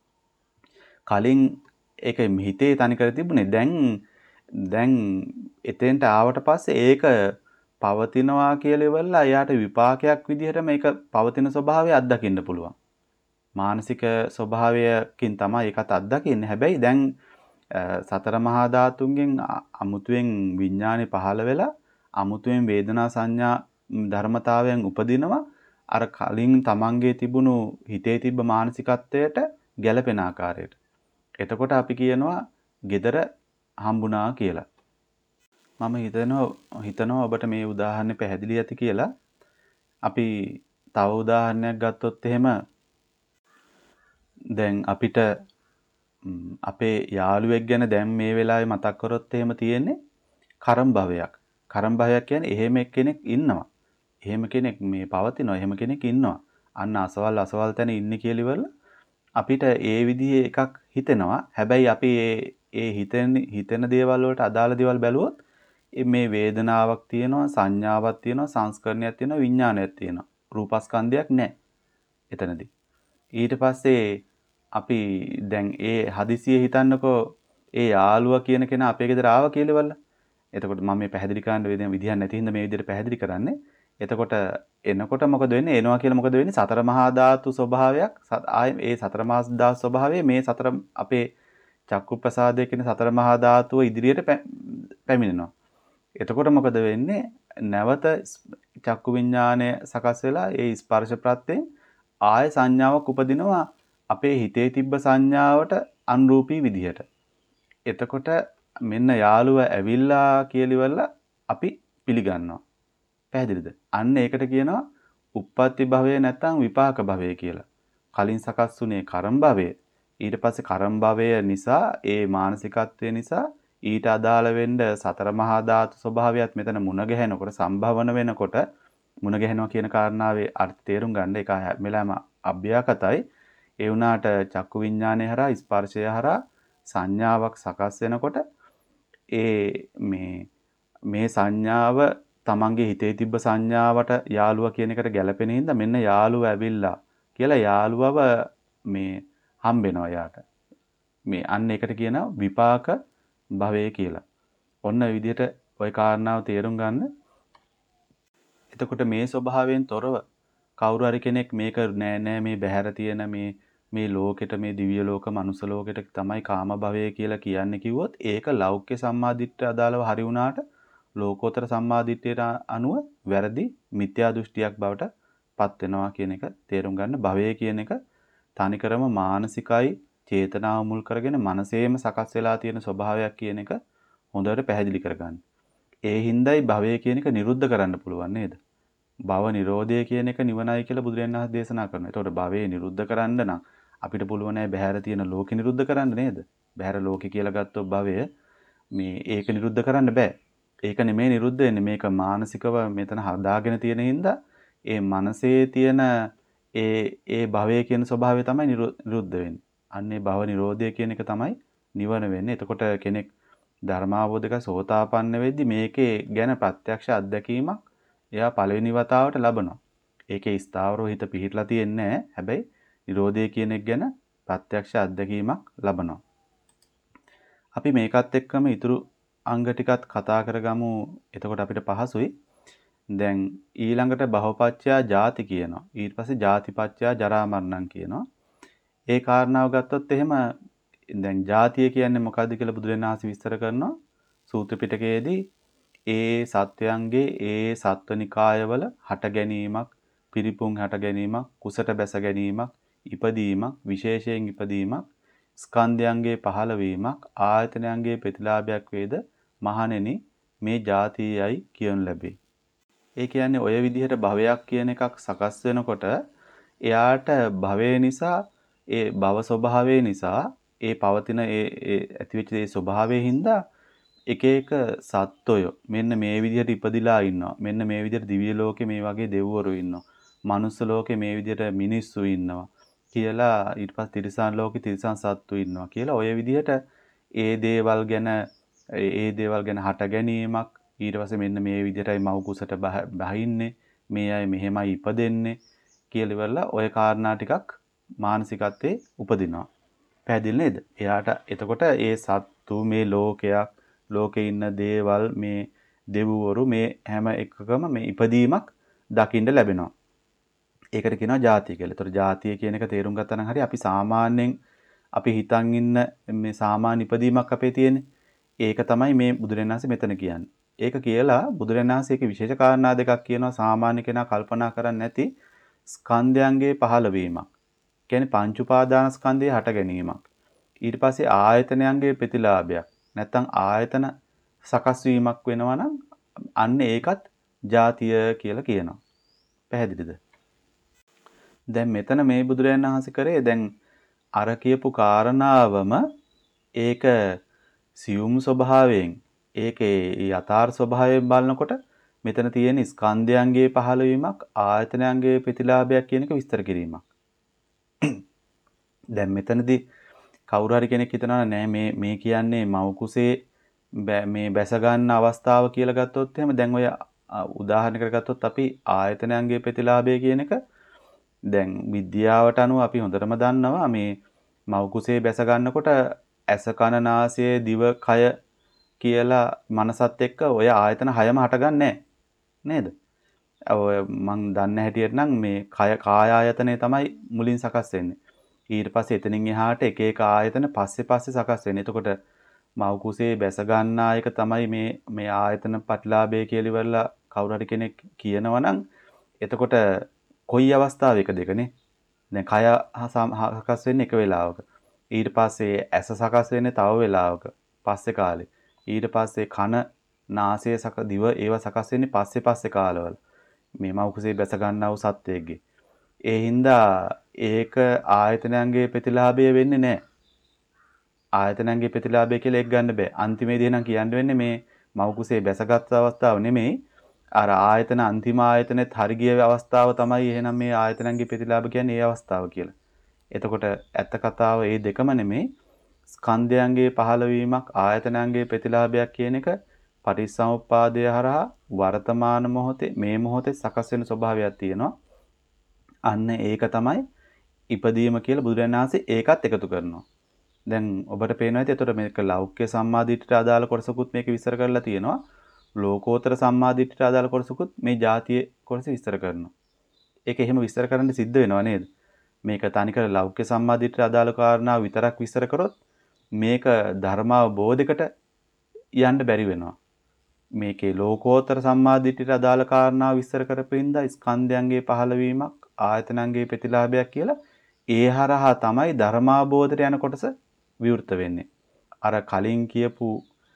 කලින් ඒක හිතේ තනිකර තිබුණේ. දැන් දැන් එතෙන්ට ආවට පස්සේ ඒක පවතිනවා කියලා ඉවරලා එයාට විපාකයක් විදිහට මේක පවතින ස්වභාවය අත්දකින්න පුළුවන්. මානසික ස්වභාවයකින් තමයි ඒකත් අත්දකින්නේ. හැබැයි දැන් සතර මහා ධාතුන්ගෙන් අමුතුවෙන් විඥානේ පහළ වෙලා අමුතුවෙන් වේදනා සංඥා ධර්මතාවයන් උපදිනවා. අර කලින් තමන්ගේ තිබුණු හිතේ තිබ්බ මානසිකත්වයට ගැළපෙන ආකාරයට. එතකොට අපි කියනවා gedara හම්බුණා කියලා. මම හිතනවා හිතනවා ඔබට මේ උදාහරණය පැහැදිලි ඇති කියලා. අපි තව උදාහරණයක් ගත්තොත් එහෙම දැන් අපිට අපේ යාළුවෙක් ගැන දැන් මේ වෙලාවේ මතක් කරොත් එහෙම තියෙන්නේ කර්ම භවයක්. කර්ම භවයක් කියන්නේ එහෙම කෙනෙක් ඉන්නවා. එහෙම කෙනෙක් මේ පවතිනවා. එහෙම කෙනෙක් ඉන්නවා. අන්න අසවල් අසවල් තැන ඉන්නේ කියලා ඉවරලා අපිට ඒ විදිහේ එකක් හිතෙනවා. හැබැයි අපි ඒ ඒ හිතෙන හිතෙන දේවල් වලට අදාළ දේවල් බැලුවොත් මේ වේදනාවක් තියෙනවා, සංඥාවක් තියෙනවා, සංස්කරණයක් තියෙනවා, විඥානයක් තියෙනවා. රූපස්කන්ධයක් නැහැ. එතනදී. ඊට පස්සේ අපි දැන් ඒ හදිසියෙ හිතන්නකෝ ඒ යාළුවා කියන කෙනා අපේ ගෙදර ආවා කියලා ඉවරලා. එතකොට මම මේ පැහැදිලි කරන්න වේදෙන විදිහක් නැති හින්දා මේ විදිහට පැහැදිලි කරන්නේ. එතකොට එනකොට මොකද වෙන්නේ? එනවා කියලා මොකද වෙන්නේ? සතර මහා ධාතු ස්වභාවයක් ආයේ ඒ සතර මහා ධාතු ස්වභාවය මේ සතර අපේ චක්කු ප්‍රසාදයේ කියන සතර මහා ධාතුව ඉදිරියට පැමිණෙනවා. එතකොට මොකද වෙන්නේ? නැවත චක්කු විඥානය සකස් වෙලා ඒ ස්පර්ශ ප්‍රත්‍යයෙන් ආය සංඥාවක් උපදිනවා අපේ හිතේ තිබ්බ සංඥාවට අනුරූපී විදිහට. එතකොට මෙන්න යාළුව ඇවිල්ලා කියලා ඉවරලා අපි පිළිගන්නවා. පැහැදිලිද? අන්න ඒකට කියනවා උප්පත්ති භවය නැත්නම් විපාක භවය කියලා. කලින් සකස් වුණේ කර්ම භවය. ඊට පස්සේ කර්ම භවය නිසා ඒ මානසිකත්වය නිසා ඊට අදාළ වෙන්න සතර මහා ධාතු ස්වභාවයත් මෙතන මුණ ගැහෙනකොට සම්භවන වෙනකොට මුණ ගැහෙනවා කියන කාරණාවේ අර්ථ තේරුම් ගන්න ඒක හැමලම අභ්‍යාකතයි. ඒ වුණාට චක්කු විඥානය හරහා ස්පර්ශය හරහා සංඥාවක් සකස් වෙනකොට ඒ මේ මේ සංඥාව තමන්ගේ හිතේ තිබ්බ සංඥාවට යාළුවා කියන එකට ගැලපෙන හින්දා මෙන්න යාළුවා ඇවිල්ලා කියලා යාළුවව මේ හම්බෙනවා යාට. මේ අන්න ඒකට කියන විපාක භවය කියලා. ඔන්න ඔය විදිහට ওই කාරණාව තේරුම් ගන්න. එතකොට මේ ස්වභාවයෙන් තොරව කවුරු හරි කෙනෙක් මේක නෑ නෑ මේ බහැර තියෙන මේ මේ ලෝකෙට මේ දිව්‍ය ලෝක මනුස්ස ලෝකෙට තමයි කාම භවය කියලා කියන්නේ කිව්වොත් ඒක ලෞකික සම්මාදිට්ඨිය අදාළව හරි වුණාට ලෝකෝත්තර සම්මාදිට්ඨියට අනුව වැරදි මිත්‍යා දෘෂ්ටියක් බවට පත් වෙනවා කියන එක තේරුම් ගන්න. භවය කියන එක තනිකරම මානසිකයි චේතනාව මුල් කරගෙන මනසේම සකස් වෙලා තියෙන ස්වභාවයක් කියන එක හොඳට පැහැදිලි කරගන්න. ඒ හින්දායි භවය කියන එක නිරුද්ධ කරන්න පුළුවන් නේද? භව නිරෝධය කියන එක නිවනයි කියලා බුදුරජාණන් වහන්සේ දේශනා කරනවා. ඒතකොට භවය නිරුද්ධ කරන්න නම් අපිට පුළුවන් නෑ බහැර තියෙන ලෝකෙ නිරුද්ධ කරන්න නේද? බහැර ලෝකෙ කියලා ගත්තොත් භවය මේ ඒක නිරුද්ධ කරන්න බෑ. ඒක නෙමෙයි නිරුද්ධ වෙන්නේ. මේක මානසිකව මෙතන හදාගෙන තියෙන හින්දා ඒ මනසේ තියෙන ඒ ඒ භවය කියන ස්වභාවය තමයි නිරුද්ධ වෙන්නේ. අන්නේ භව නිරෝධය කියන එක තමයි නිවන වෙන්නේ. එතකොට කෙනෙක් ධර්මාවබෝධක සෝතාපන්න වෙද්දි මේකේ ගැන ප්‍රත්‍යක්ෂ අත්දැකීමක් එයා පළවෙනි වතාවට ලබනවා. ඒකේ ස්ථාවරව හිත පිහිටලා තියෙන්නේ නැහැ. හැබැයි නිරෝධය කියන එක ගැන ප්‍රත්‍යක්ෂ අත්දැකීමක් ලබනවා. අපි මේකත් එක්කම ඊතුරු අංග ටිකත් කතා කරගමු. එතකොට අපිට පහසුයි. දැන් ඊළඟට භවපච්චයා ජාති කියනවා. ඊට පස්සේ ජාතිපච්චයා ජරා මරණම් කියනවා. ඒ කාරණාව ගත්තොත් එහෙම දැන් ජාතිය කියන්නේ මොකද්ද කියලා බුදුරජාණන් වහන්සේ විස්තර කරනවා. සූත්‍ර පිටකයේදී ඒ සත්වයන්ගේ ඒ සත්වනිකායවල හට ගැනීමක්, පිරිපුන් හට ගැනීමක්, කුසට බැස ගැනීමක්, ඉපදීමක්, විශේෂයෙන් ඉපදීමක්, ස්කන්ධයන්ගේ පහළවීමක්, ආයතනයන්ගේ ප්‍රතිලාභයක් වේද මහණෙනි මේ ජාතියයි කියනු ලැබේ. ඒ කියන්නේ ඔය විදිහට භවයක් කියන එකක් සකස් වෙනකොට එයාට භවය නිසා ඒ භව ස්වභාවය නිසා ඒ පවතින ඒ ඇතිවෙච්ච ඒ ස්වභාවයෙන් හින්දා එක එක සත්වය මෙන්න මේ විදිහට ඉපදිලා ඉන්නවා. මෙන්න මේ විදිහට දිව්‍ය ලෝකේ මේ වගේ දෙවිවරු ඉන්නවා. මනුස්ස ලෝකේ මේ විදිහට මිනිස්සු ඉන්නවා කියලා ඊට පස්සේ තිරිසන් ලෝකේ තිරිසන් සත්තු ඉන්නවා කියලා ඔය විදිහට ඒ දේවල් ගැන ඒ දේවල් ගැන හට ගැනීමක් ඊට පස්සේ මෙන්න මේ විදිහටයි මව් කුසට බහින්නේ මේ අය මෙහෙමයි ඉපදෙන්නේ කියලා ඉවරලා ඔය කාරණා ටිකක් මානසිකත්වයේ උපදිනවා. පැහැදිලි නේද? එයාට එතකොට ඒ සත්තු මේ ලෝකයක් ලෝකේ ඉන්න දේවල් මේ දෙවිවරු මේ හැම එකකම මේ ඉපදීමක් දකින්න ලැබෙනවා. ඒකට කියනවා ජාතිය කියලා. ඒතර ජාතිය කියන එක තේරුම් ගත්තා නම් හරි අපි සාමාන්‍යයෙන් අපි හිතන් ඉන්න මේ සාමාන්‍ය ඉපදීමක් අපේ තියෙන්නේ. ඒක තමයි මේ බුදුරජාණන් වහන්සේ මෙතන කියන්නේ. ඒක කියලා බුදුරජාණන් වහන්සේ ඒකේ විශේෂ කාරණා දෙකක් කියනවා සාමාන්‍ය කෙනා කල්පනා කරන්නේ නැති ස්කන්ධයන්ගේ පහළවීමක්. කියන්නේ පංච උපාදාන ස්කන්ධයේ හට ගැනීමක්. ඊට පස්සේ ආයතනයන්ගේ ප්‍රතිලාභයක්. නැත්තම් ආයතන සකස් වීමක් වෙනවා නම් අන්න ඒකත් ජාතිය කියලා කියනවා. පැහැදිලිද? දැන් මෙතන මේ බුදුරජාණන් වහන්සේ කරේ දැන් අර කියපු කාරණාවම ඒක සියුම් ස්වභාවයෙන් ඒකේ යථාර්ථ ස්වභාවයෙන් බලනකොට මෙතන තියෙන ස්කන්ධයන්ගේ පහළවීමක් ආයතනයන්ගේ ප්‍රතිලාභයක් කියන එක විස්තර කිරීමක්. දැන් මෙතනදී කවුරු හරි කෙනෙක් හිතනවා නෑ මේ මේ කියන්නේ මව් කුසේ මේ බැස ගන්න අවස්ථාව කියලා ගත්තොත් එහෙම දැන් ඔය උදාහරණයකට ගත්තොත් අපි ආයතනයන්ගේ ප්‍රතිලාභය කියන එක දැන් විද්‍යාවට අනුව අපි හොඳටම දන්නවා මේ මව් කුසේ බැස ගන්නකොට ඇස කන නාසය දිව කය කියලා මනසත් එක්ක ඔය ආයතන හයම හටගන්නේ නේද? ඔය මං දන්න හැටියට නම් මේ කය කාය ආයතනය තමයි මුලින් සකස් වෙන්නේ. ඊට පස්සේ එතනින් එහාට එක එක ආයතන පස්සේ පස්සේ සකස් වෙන්නේ. එතකොට මව් කුසේ බැස ගන්නා එක තමයි මේ මේ ආයතන ප්‍රතිලාභය කියලා ඉවරලා කවුරු හරි කෙනෙක් කියනවා නම් එතකොට කොයි අවස්ථාවකද එකනේ? දැන් කය සකස් වෙන්නේ එක වෙලාවක. ඊට පස්සේ ඇස සකස් වෙන්නේ තව වෙලාවක. පස්සේ කාලේ. ඊට පස්සේ කන නාසය සක දිව ඒවා සකස් වෙන්නේ පස්සේ පස්සේ කාලවල. මේ මව් කුසේ බැස ගන්නා වූ සත්වයේගේ. ඒ හින්දා ඒක ආයතනයන්ගේ ප්‍රතිලාභය වෙන්නේ නැහැ. ආයතනයන්ගේ ප්‍රතිලාභය කියලා එක් ගන්න බෑ. අන්තිමේදී නම් කියන්න වෙන්නේ මේ මව් කුසේ බැසගත් අවස්ථාව නෙමෙයි. අර ආයතන අන්තිම ආයතනෙත් හරි ගිය අවස්ථාව තමයි එහෙනම් මේ ආයතනන්ගේ ප්‍රතිලාභ කියන්නේ ඒ අවස්ථාව කියලා. එතකොට ඇත්ත කතාව ඒ දෙකම නෙමෙයි. ස්කන්ධයන්ගේ පහළවීමක් ආයතනයන්ගේ ප්‍රතිලාභයක් කියන එක පටිච්චසමුප්පාදය හරහා වර්තමාන මොහොතේ මේ මොහොතේ සකස් වෙන ස්වභාවයක් තියෙනවා. අන්න ඒක තමයි ඉපදීම කියලා බුදුරජාණන් වහන්සේ ඒකත් එකතු කරනවා. දැන් ඔබට පේනවා ඇති එතකොට මේක ලෞකික සම්මාදිට්ඨියට අදාළ කොටසකුත් මේක විස්තර කරලා තියෙනවා. ලෝකෝත්තර සම්මාදිට්ඨියට අදාළ කොටසකුත් මේ ಜಾතිය කොටස විස්තර කරනවා. ඒක එහෙම විස්තර කරන්න සිද්ධ වෙනව නේද? මේක තනිකර ලෞකික සම්මාදිට්ඨියට අදාළ කාරණා විතරක් විස්තර කරොත් මේක ධර්මාවබෝධයකට යන්න බැරි වෙනවා. මේකේ ලෝකෝත්තර සම්මාදිට්ඨියට අදාළ කාරණා විස්තර කරපින්ද ස්කන්ධයන්ගේ පහළවීමක් ආයතනන්ගේ ප්‍රතිලාභයක් කියලා ඒ හරහා තමයි ධර්මාවබෝධයට යන කොටස විවෘත වෙන්නේ. අර කලින් කියපු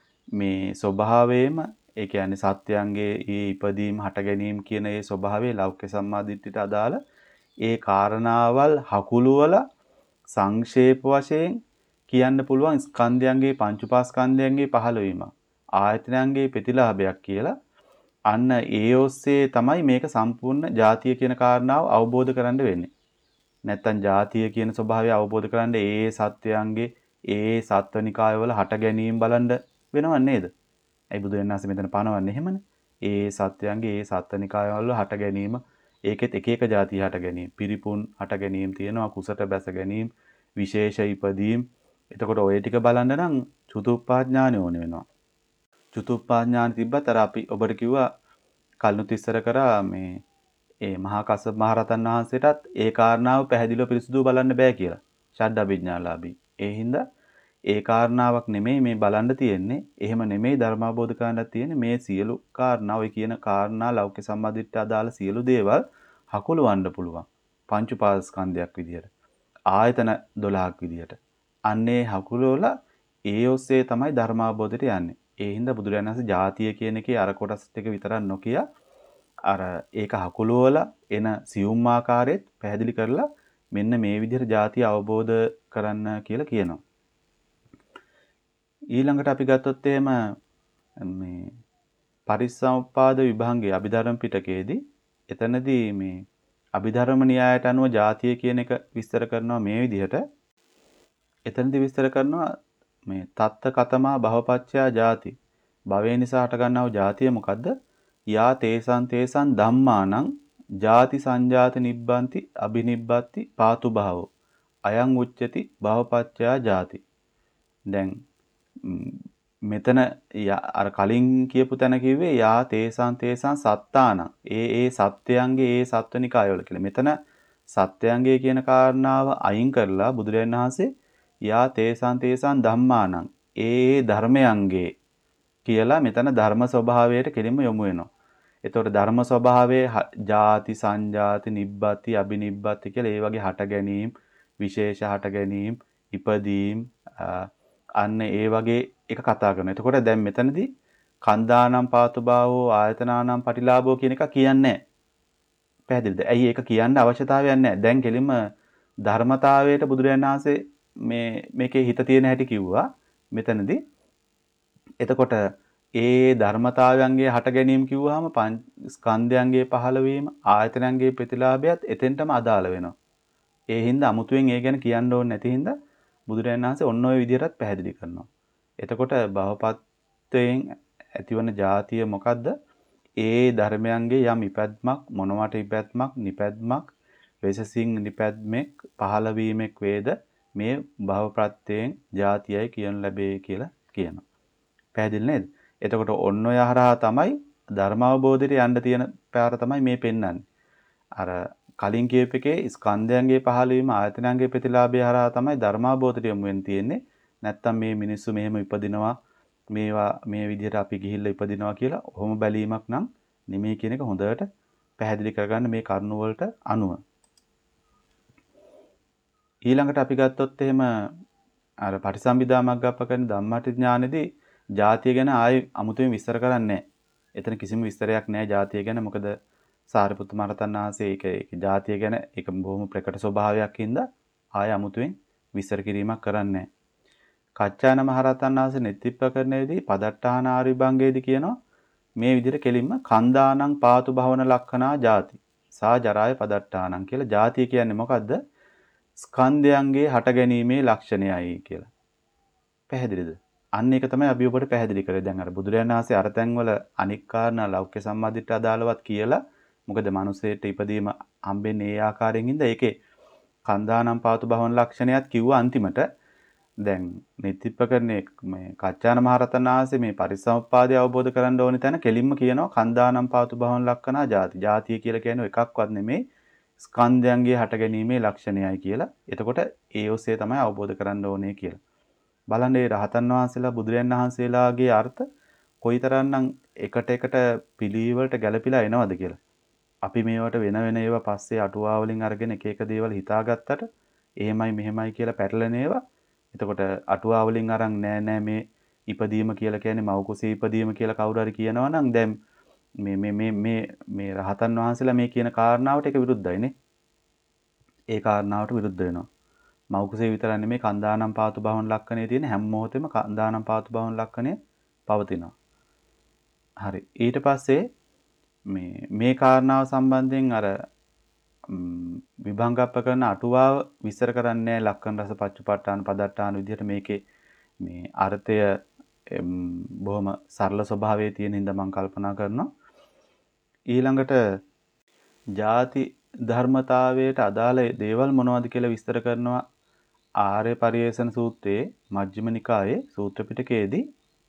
මේ ස්වභාවයේම ඒ කියන්නේ සත්‍යයන්ගේ ඒ ඉපදීම හට ගැනීම කියන ඒ ස්වභාවයේ ලෞකික සම්මාදිට්ඨියට අදාළ ඒ කාරණාවල් හකුළුවල සංක්ෂේප වශයෙන් කියන්න පුළුවන් ස්කන්ධයන්ගේ පංච උපාස්කන්ධයන්ගේ පහළවීම ආයතනයන්ගේ ප්‍රතිලාභයක් කියලා. අන්න ඒ ඔස්සේ තමයි මේක සම්පූර්ණ ಜಾතිය කියන කාරණාව අවබෝධ කරගන්න වෙන්නේ. නැත්තම් ಜಾතිය කියන ස්වභාවය අවබෝධ කරගන්න ඒ සත්‍යයන්ගේ ඒ සත්වනිකායවල හට ගැනීම බලන්න වෙනව නේද? ඒ බුදුන් වහන්සේ මෙතන පනවන්නේ එහෙමනේ. ඒ සත්‍යයන්ගේ ඒ සත්වනිකායවල හට ගැනීම ඒකෙත් එක එක ಜಾති හට ගැනීම, පිරිපුන් හට ගැනීම තියෙනවා, කුසට බැස ගැනීම, විශේෂ ඉපදීම්. එතකොට ඔය ටික බලන්න නම් චතුප්පාඥානෙ ඕනේ වෙනවා. චතුප්පාඥාන තිබ්බත් අර අපි ඔබට කිව්වා කල්නුත් ඉස්සර කරා මේ ඒ මහා කස්සප මහ රහතන් වහන්සේටත් ඒ කාරණාව පැහැදිලිව පිරිසුදුව බලන්න බෑ කියලා. ෂඩ් අභිඥාලාභී. ඒ හින්දා ඒ කාරණාවක් නෙමෙයි මේ බලන්න තියෙන්නේ. එහෙම නෙමෙයි ධර්මාබෝධ කරගන්නත් තියෙන්නේ. මේ සියලු කාරණා ඔය කියන කාරණා ලෞකික සම්මාදිට්ඨිය අදාළ සියලු දේවල් හකුලවන්න පුළුවන්. පංච උපාස්කන්ධයක් විදියට. ආයතන දොළහක් විදියට. අන්නේ හකුලවල ඒ ඔස්සේ තමයි ධර්මාබෝධයට යන්නේ. ඒ හින්දා බුදුරජාණන් වහන්සේ ජාතිය කියන එකේ අර කොටස් ටික විතරක් නොකිය අර ඒක හකුලවල එන සියුම් ආකාරයත් පැහැදිලි කරලා මෙන්න මේ විදිහට ජාතිය අවබෝධ කරන්න කියලා කියනවා. ඊළඟට අපි ගත්තොත් එහෙම මේ පරිසම්පාද විභංගයේ අභිධර්ම පිටකයේදී එතනදී මේ අභිධර්ම න්‍යායයට අනුව ජාතිය කියන එක විස්තර කරනවා මේ විදිහට. එතනදී විස්තර කරනවා මේ තත්ත කතමා භවපච්චයා ජාති. භවය නිසා හටගන්නා වූ ජාතිය මොකද්ද? යා තේසං තේසං ධම්මානං ජාති සංජාති නිබ්බන්ති අබිනිබ්බති පාතු භවෝ. අයං උච්චති භවපච්චයා ජාති. දැන් මෙතන අර කලින් කියපු තැන කිව්වේ යා තේසං තේසං සත්තානං. ඒ ඒ සත්‍යයන්ගේ ඒ සත්වනිකායවල කියලා. මෙතන සත්‍යයන්ගේ කියන කාරණාව අයින් කරලා බුදුරජාණන් වහන්සේ යා තේසං තේසං ධම්මානං ඒ ඒ ධර්මයන්ගේ කියලා මෙතන ධර්ම ස්වභාවයට කෙලින්ම යොමු වෙනවා. එතකොට ධර්ම ස්වභාවයේ ජාති සංජාති නිබ්බති අබිනිබ්බති කියලා ඒ වගේ හට ගැනීම, විශේෂ හට ගැනීම, ඉපදීම් අන්න ඒ වගේ එක කතා කරනවා. එතකොට දැන් මෙතනදී කන්දානම් පාතුභාවෝ ආයතනානම් පටිලාභෝ කියන එක කියන්නේ නැහැ. පැහැදිලිද? ඇයි ඒක කියන්න අවශ්‍යතාවයක් නැහැ. දැන් කෙලින්ම ධර්මතාවයට බුදුරජාණන් වහන්සේ මේ මේකේ හිත තියෙන හැටි කිව්වා මෙතනදී. එතකොට ඒ ධර්මතාවයන්ගේ හට ගැනීම කිව්වහම ස්කන්ධයන්ගේ පහළවීම ආයතනයන්ගේ ප්‍රතිලාභයත් එතෙන්ටම අදාළ වෙනවා. ඒ හින්දා අමුතුවෙන් ඒ ගැන කියන්න ඕනේ නැති හින්දා බුදුරජාණන් වහන්සේ ඔන්න ඔය විදිහටත් පැහැදිලි කරනවා. එතකොට භවපත්යෙන් ඇතිවන ජාතිය මොකද්ද? ඒ ධර්මයන්ගේ යම් ඉපැද්මක් මොනවට ඉපැද්මක් නිපැද්මක් වෙසසින් නිපැද්මෙක් පහළවීමක් වේද මේ භවප්‍රත්‍යයෙන් ජාතියයි කියන ලැබේ කියලා කියනවා. පැහැදිලි නේද? එතකොට ඔන්න ඔය හරහා තමයි ධර්මාවබෝධයට යන්න තියෙන පාර තමයි මේ පෙන්වන්නේ. අර කලින් කියප එකේ ස්කන්ධයන්ගේ පහළවීම ආයතනයන්ගේ ප්‍රතිලාභය හරහා තමයි ධර්මාවබෝධයට යොමු වෙන්න තියෙන්නේ. නැත්තම් මේ මිනිස්සු මෙහෙම ඉපදිනවා මේවා මේ විදිහට අපි ගිහිල්ලා ඉපදිනවා කියලා ඔහොම බැලීමක් නම් නෙමෙයි කියන එක හොඳට පැහැදිලි කරගන්න මේ කරුණ වලට අනුව. ඊළඟට අපි ගත්තොත් එහෙම අර පටිසම්භිදා මග්ගප්පකරණ ධම්මාටි ඥානෙදී ජාතිය ගැන ආයෙ අමුතුවෙන් විස්තර කරන්නේ නැහැ. එතන කිසිම විස්තරයක් නැහැ ජාතිය ගැන. මොකද සාරිපුත්ත මහ රහතන් වහන්සේ ඒක ඒක ජාතිය ගැන ඒක බොහොම ප්‍රකට ස්වභාවයක් හින්දා ආයෙ අමුතුවෙන් විස්තර කිරීමක් කරන්නේ නැහැ. කච්චායන මහ රහතන් වහන්සේ නෙත්තිප්පකරණයේදී පදට්ඨාන ආරිභංගයේදී කියනවා මේ විදිහට කෙලින්ම කන්දානං පාතු භවන ලක්ෂණා ජාති. සා ජරාය පදට්ටානං කියලා. ජාතිය කියන්නේ මොකද්ද? ස්කන්ධයන්ගේ හට ගැනීමේ ලක්ෂණයයි කියලා. පැහැදිලිද? අන්න ඒක තමයි අපි ඔබට පැහැදිලි කරේ. දැන් අර බුදුරජාණන් වහන්සේ අර තැන්වල අනික් කාරණා ලෞකික සම්මාදිට අදාළවත් කියලා. මොකද මිනිසෙට ඉපදීම හම්බෙන්නේ ඒ ආකාරයෙන් ඉඳ ඒකේ කන්දානම් පාතු භවන ලක්ෂණයත් කිව්වා අන්තිමට. දැන් නිතිප්පකරණේ මේ කච්චාන මහරතන් වහන්සේ මේ පරිසම්පාදය අවබෝධ කරගන්න ඕනි තැන කෙලින්ම කියනවා කන්දානම් පාතු භවන ලක්ෂණා ජාති. ජාතිය කියලා කියන්නේ එකක්වත් නෙමෙයි ස්කන්ධයන්ගේ හට ගැනීමේ ලක්ෂණයයි කියලා. එතකොට ඒ ඔස්සේ තමයි අවබෝධ කරගන්න ඕනේ කියලා. බලන්න මේ රහතන් වහන්සේලා බුදුරයන් වහන්සේලාගේ අර්ථ කොයිතරම්නම් එකට එකට පිළිවෙලට ගැළපීලා එනවද කියලා. අපි මේවට වෙන වෙන ඒවා පස්සේ අටුවා වලින් අරගෙන එක එක දේවල් හිතාගත්තට එහෙමයි මෙහෙමයි කියලා පැටලෙන ඒවා. එතකොට අටුවා වලින් අරන් නෑ නෑ මේ ඉපදීම කියලා කියන්නේ මව් කුසේ ඉපදීම කියලා කවුරු හරි කියනවා නම් දැන් මේ මේ මේ මේ මේ රහතන් වහන්සේලා මේ කියන කාරණාවට ඒක විරුද්ධයිනේ. ඒ කාරණාවට විරුද්ධ වෙනවා. මව් කුසේ විතර නෙමෙයි කන්දානම් පාතු භවන ලක්ෂණේ තියෙන හැම මොහොතෙම කන්දානම් පාතු භවන ලක්ෂණය පවතිනවා. හරි. ඊට පස්සේ මේ මේ කාරණාව සම්බන්ධයෙන් අර විභංගප්ප කරන අටුවාව විස්තර කරන්නේ ලක්ෂණ රස පච්චුපට්ඨාන පදට්ඨාන විදිහට මේකේ මේ අර්ථය බොහොම සරල ස්වභාවයේ තියෙන හින්දා මම කල්පනා කරනවා ඊළඟට ಜಾති ධර්මතාවයට අදාළ දේවල් මොනවද කියලා විස්තර කරනවා ආර්ය පරියේෂණ සූත්‍රයේ මජ්ක්‍ධිම නිකායේ සූත්‍ර පිටකයේදී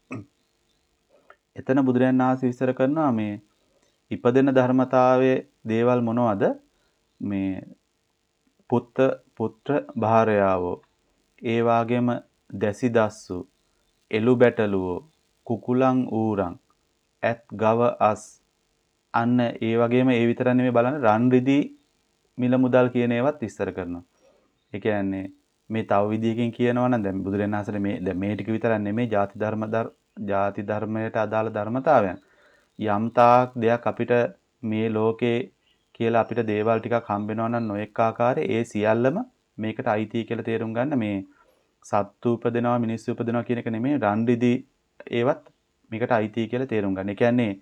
එතන බුදුරජාණන් වහන්සේ විස්තර කරනවා මේ ඉපදෙන ධර්මතාවයේ දේවල් මොනවද මේ පුත්ත පුත්‍ර භාර්යාවෝ ඒ වාගේම දැසි දස්සු එළු බැටළුවෝ කුකුලන් ඌරන් ඇත් ගව අස් අන්න ඒ වගේම ඒ විතර නෙමෙයි බලන්න රන් රිදී මිල මුදල් කියන ඒවත් විස්තර කරනවා. ඒ කියන්නේ මේ තව විදියකින් කියනවා නම් දැන් බුදුරජාණන් වහන්සේ මේ දැන් මේ ටික විතරක් නෙමෙයි ಜಾති ධර්ම ಜಾති ධර්මයට අදාළ ධර්මතාවයන්. යම් තාක් දෙයක් අපිට මේ ලෝකේ කියලා අපිට දේවල් ටිකක් හම්බ වෙනවා නම් නොඑක ආකාරයේ ඒ සියල්ලම මේකට අයිති කියලා තේරුම් ගන්න මේ සත්තු උපදිනවා මිනිස්සු උපදිනවා කියන එක නෙමෙයි රන් රිදී ඒවත් මේකට අයිති කියලා තේරුම් ගන්න. ඒ කියන්නේ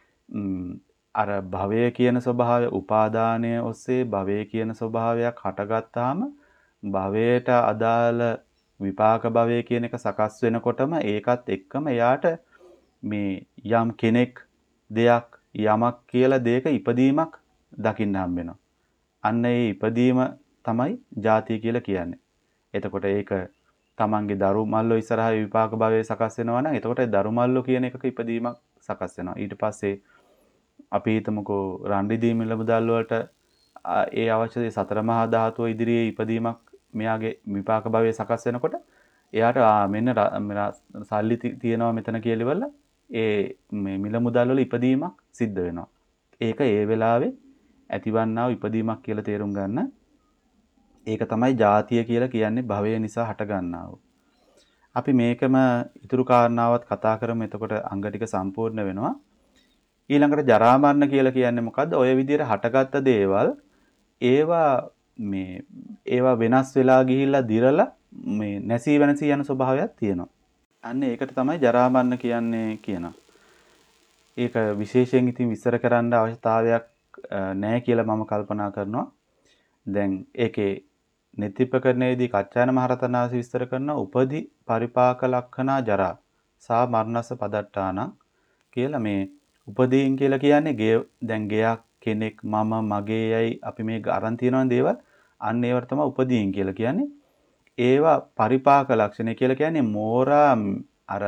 අර භවය කියන ස්වභාවය උපාදානය ඔස්සේ භවය කියන ස්වභාවයක් හටගත්තාම භවයට අදාළ විපාක භවය කියන එක සකස් වෙනකොටම ඒකත් එක්කම එයාට මේ යම් කෙනෙක් දෙයක් යමක් කියලා දෙයක ඉපදීමක් දකින්න හම්බ වෙනවා. අන්න ඒ ඉපදීම තමයි ಜಾතිය කියලා කියන්නේ. එතකොට ඒක තමන්ගේ දරු මල්ලෝ ඉස්සරහා විපාක භවයේ සකස් වෙනවා නම් එතකොට ඒ දරු මල්ලෝ කියන එකක ඉපදීමක් සකස් වෙනවා. ඊට පස්සේ අපි හිතමුකෝ රන් රිදී මිල මුදල් වලට ඒ අවශ්‍ය සතර මහා ධාතුව ඉදිරියේ ඉපදීමක් මෙයාගේ විපාක භවයේ සකස් වෙනකොට එයාට මෙන්න සල්ලි තියෙනවා මෙතන කියලා ඒ මේ මිල මුදල් වල ඉපදීමක් සිද්ධ වෙනවා. ඒක ඒ වෙලාවේ ඇතිවන්නා වූ ඉපදීමක් කියලා තේරුම් ගන්න. ඒක තමයි ජාතිය කියලා කියන්නේ භවය නිසා හටගන්නා වූ. අපි මේකම ඊතුරු කාරණාවත් කතා කරමු. එතකොට අංග ටික සම්පූර්ණ වෙනවා. ඊළඟට ජරා මරණ කියලා කියන්නේ මොකද්ද? ඔය විදිහට හටගත්ත දේවල් ඒවා මේ ඒවා වෙනස් වෙලා ගිහිල්ලා දිරලා මේ නැසී වෙනසී යන ස්වභාවයක් තියෙනවා. අන්න ඒකට තමයි ජරා මරණ කියන්නේ කියනවා. ඒක විශේෂයෙන් ඉතින් විස්තර කරන්න අවශ්‍යතාවයක් නැහැ කියලා මම කල්පනා කරනවා. දැන් ඒකේ නිතිපකරණයේදී කච්චායන මහරහතන් වහන්සේ විස්තර කරන උපදි පරිපාක ලක්ෂණා ජරා සා මරණස පදට්ටාන කියලා මේ උපදීන් කියලා කියන්නේ ගේ දැන් ගයක් කෙනෙක් මම මගේ යයි අපි මේ අරන් තියන දේවල් අන්න ඒවට තමයි උපදීන් කියලා කියන්නේ. ඒවා පරිපාක ලක්ෂණ කියලා කියන්නේ මෝරා අර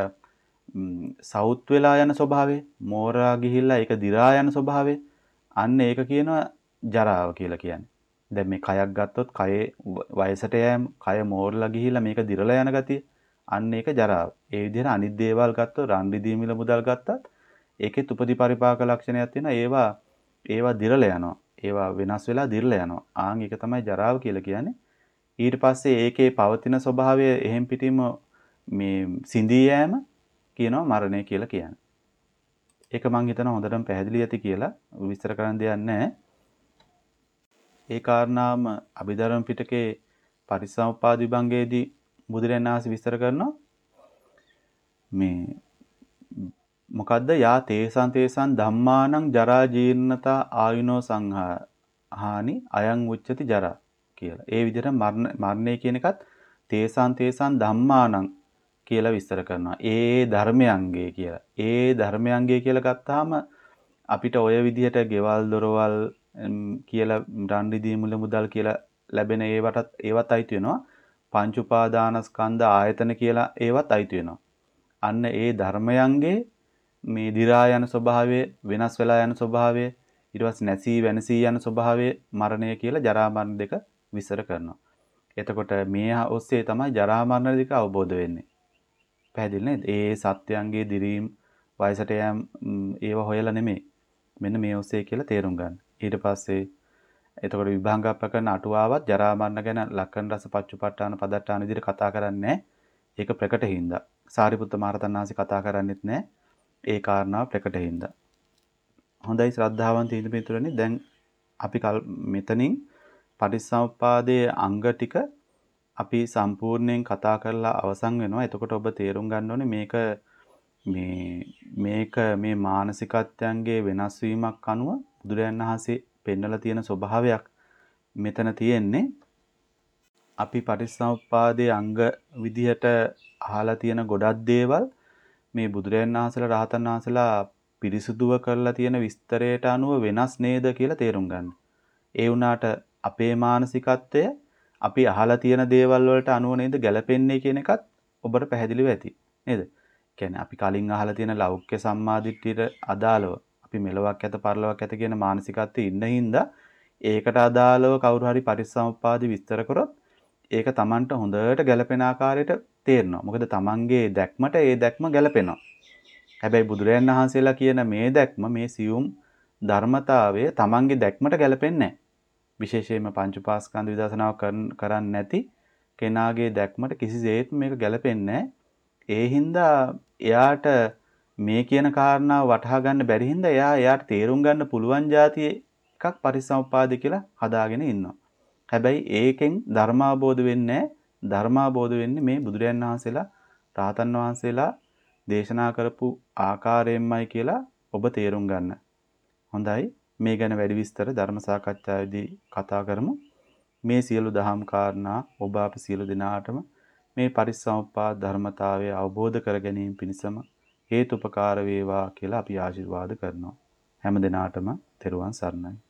සවුත් වෙලා යන ස්වභාවය මෝරා ගිහිල්ලා ඒක දි รา යන ස්වභාවය අන්න ඒක කියනවා ජරාව කියලා කියන්නේ. දැන් මේ කයක් ගත්තොත් කයේ වයසට යෑම කය මෝරලා ගිහිල්ලා මේක දිරලා යන ගතිය අන්න ඒක ජරාව. ඒ විදිහට අනිත් දේවල් ගත්තොත් රන් රිදී මිල මුදල් ගත්තත් ඒකෙත් උපදි පරිපාක ලක්ෂණයක් තියෙනවා. ඒවා ඒවා දිරලා යනවා. ඒවා වෙනස් වෙලා දිරලා යනවා. ආන් ඒක තමයි ජරාව කියලා කියන්නේ. ඊට පස්සේ ඒකේ පවතින ස්වභාවය එහෙම් පිටින්ම මේ සිඳී යෑම කියනවා මරණය කියලා කියන්නේ. ඒක මම හිතනවා හොඳටම පැහැදිලි ඇති කියලා විස්තර කරන්න දෙයක් නැහැ. ඒ කාරණාම අභිධර්ම පිටකේ පරිසම්පාද විභංගයේදී බුදුරජාණන් වහන්සේ විස්තර කරනවා මේ මොකද්ද? යා තේසං තේසං ධම්මානං ජරා ජීර්ණතා ආයුනෝ සංහානි අයං උච්චති ජරා කියලා. ඒ විදිහට මරණ මරණය කියන එකත් තේසං තේසං ධම්මානං කියලා විස්තර කරනවා. ඒ ධර්මයන්ගේ කියලා. ඒ ධර්මයන්ගේ කියලා ගත්තාම අපිට ඔය විදිහට ගෙවල් දොරවල් කියලා රන් රිදී මුල මුදල් කියලා ලැබෙන ඒවටත් ඒවත් අයිති වෙනවා. පංච උපාදානස්කන්ධ ආයතන කියලා ඒවත් අයිති වෙනවා. අන්න ඒ ධර්මයන්ගේ මේ දි รา යන ස්වභාවය, වෙනස් වෙලා යන ස්වභාවය, ඊට පස්සේ නැසී වෙනසී යන ස්වභාවය මරණය කියලා ජරා මරණ දෙක විස්තර කරනවා. එතකොට මේ ඔස්සේ තමයි ජරා මරණ දෙක අවබෝධ වෙන්නේ. පැහැදිලි නේද? ඒ සත්‍යයන්ගේ දිරීම් වයසට යෑම ඒව හොයලා නෙමෙයි. මෙන්න මේ ඔස්සේ කියලා තේරුම් ගන්න. ඊට පස්සේ එතකොට විභංගප්පකරන අටුවාවත් ජරා මරණ ගැන ලක්කන රස පච්චුපට්ඨාන පදට්ඨාන විදිහට කතා කරන්නේ ඒක ප්‍රකට හින්දා. සාරිපුත්ත මහරහතන් වහන්සේ කතා කරන්නේත් නැහැ. ඒ කාරණාව ප්‍රකට හින්දා. හොඳයි ශ්‍රද්ධාවන්ත හිතමිතුරනි, දැන් අපි මෙතනින් පටිච්චසමුප්පාදයේ අංග ටික අපි සම්පූර්ණයෙන් කතා කරලා අවසන් වෙනවා. එතකොට ඔබ තේරුම් ගන්න ඕනේ මේක මේ මේක මේ මානසිකත්වයන්ගේ වෙනස් වීමක් අනුව බුදුරජාණන් වහන්සේ පෙන්නලා තියෙන ස්වභාවයක් මෙතන තියෙන්නේ. අපි පටිච්චසමුප්පාදයේ අංග විදිහට අහලා තියෙන ගොඩක් දේවල් මේ බුදුරජාණන් වහන්සේලා රහතන් වහන්සේලා පිරිසුදුව කරලා තියෙන විස්තරයට අනුව වෙනස් නේද කියලා තේරුම් ගන්න. ඒ වුණාට අපේ මානසිකත්වය අපි අහලා තියෙන දේවල් වලට අනුව නේද ගැලපෙන්නේ කියන එකත් ඔබට පැහැදිලිව ඇති නේද? කියන්නේ අපි කලින් අහලා තියෙන ලෞක්‍ය සම්මාදිට්ඨියට අදාළව අපි මෙලොවක් ඇත පරලොවක් ඇත කියන මානසිකත්වයේ ඉන්න හින්දා ඒකට අදාළව කවුරු හරි පටිච්චසමුප්පාද විස්තර කරොත් ඒක Tamanට හොඳට ගැලපෙන ආකාරයට තේරෙනවා. මොකද Tamanගේ දැක්මට ඒ දැක්ම ගැලපෙනවා. හැබැයි බුදුරජාණන් වහන්සේලා කියන මේ දැක්ම මේ සියුම් ධර්මතාවය Tamanගේ දැක්මට ගැලපෙන්නේ නැහැ. විශේෂයෙන්ම පංච උපාස්කන්ධ විදර්ශනාව කරන්නේ නැති කෙනාගේ දැක්මට කිසිසේත් මේක ගැලපෙන්නේ නැහැ. ඒ හින්දා එයාට මේ කියන කාරණාව වටහා ගන්න බැරි හින්දා එයා එයාට තේරුම් ගන්න පුළුවන් જાතිය එකක් පරිසම්පාද කියලා හදාගෙන ඉන්නවා. හැබැයි ඒකෙන් ධර්මාබෝධ වෙන්නේ ධර්මාබෝධ වෙන්නේ මේ බුදුරජාණන් වහන්සේලා රාතන් වහන්සේලා දේශනා කරපු ආකාරයෙන්මයි කියලා ඔබ තේරුම් ගන්න. හොඳයි. මේ ගැන වැඩි විස්තර ධර්ම සාකච්ඡාවේදී කතා කරමු. මේ සියලු දහම් කාරණා ඔබ අප සියලු දෙනාටම මේ පරිසම්පාද ධර්මතාවය අවබෝධ කර ගැනීම පිණිසම හේතුපකාර වේවා කියලා අපි ආශිර්වාද කරනවා. හැම දිනාටම තෙරුවන් සරණයි.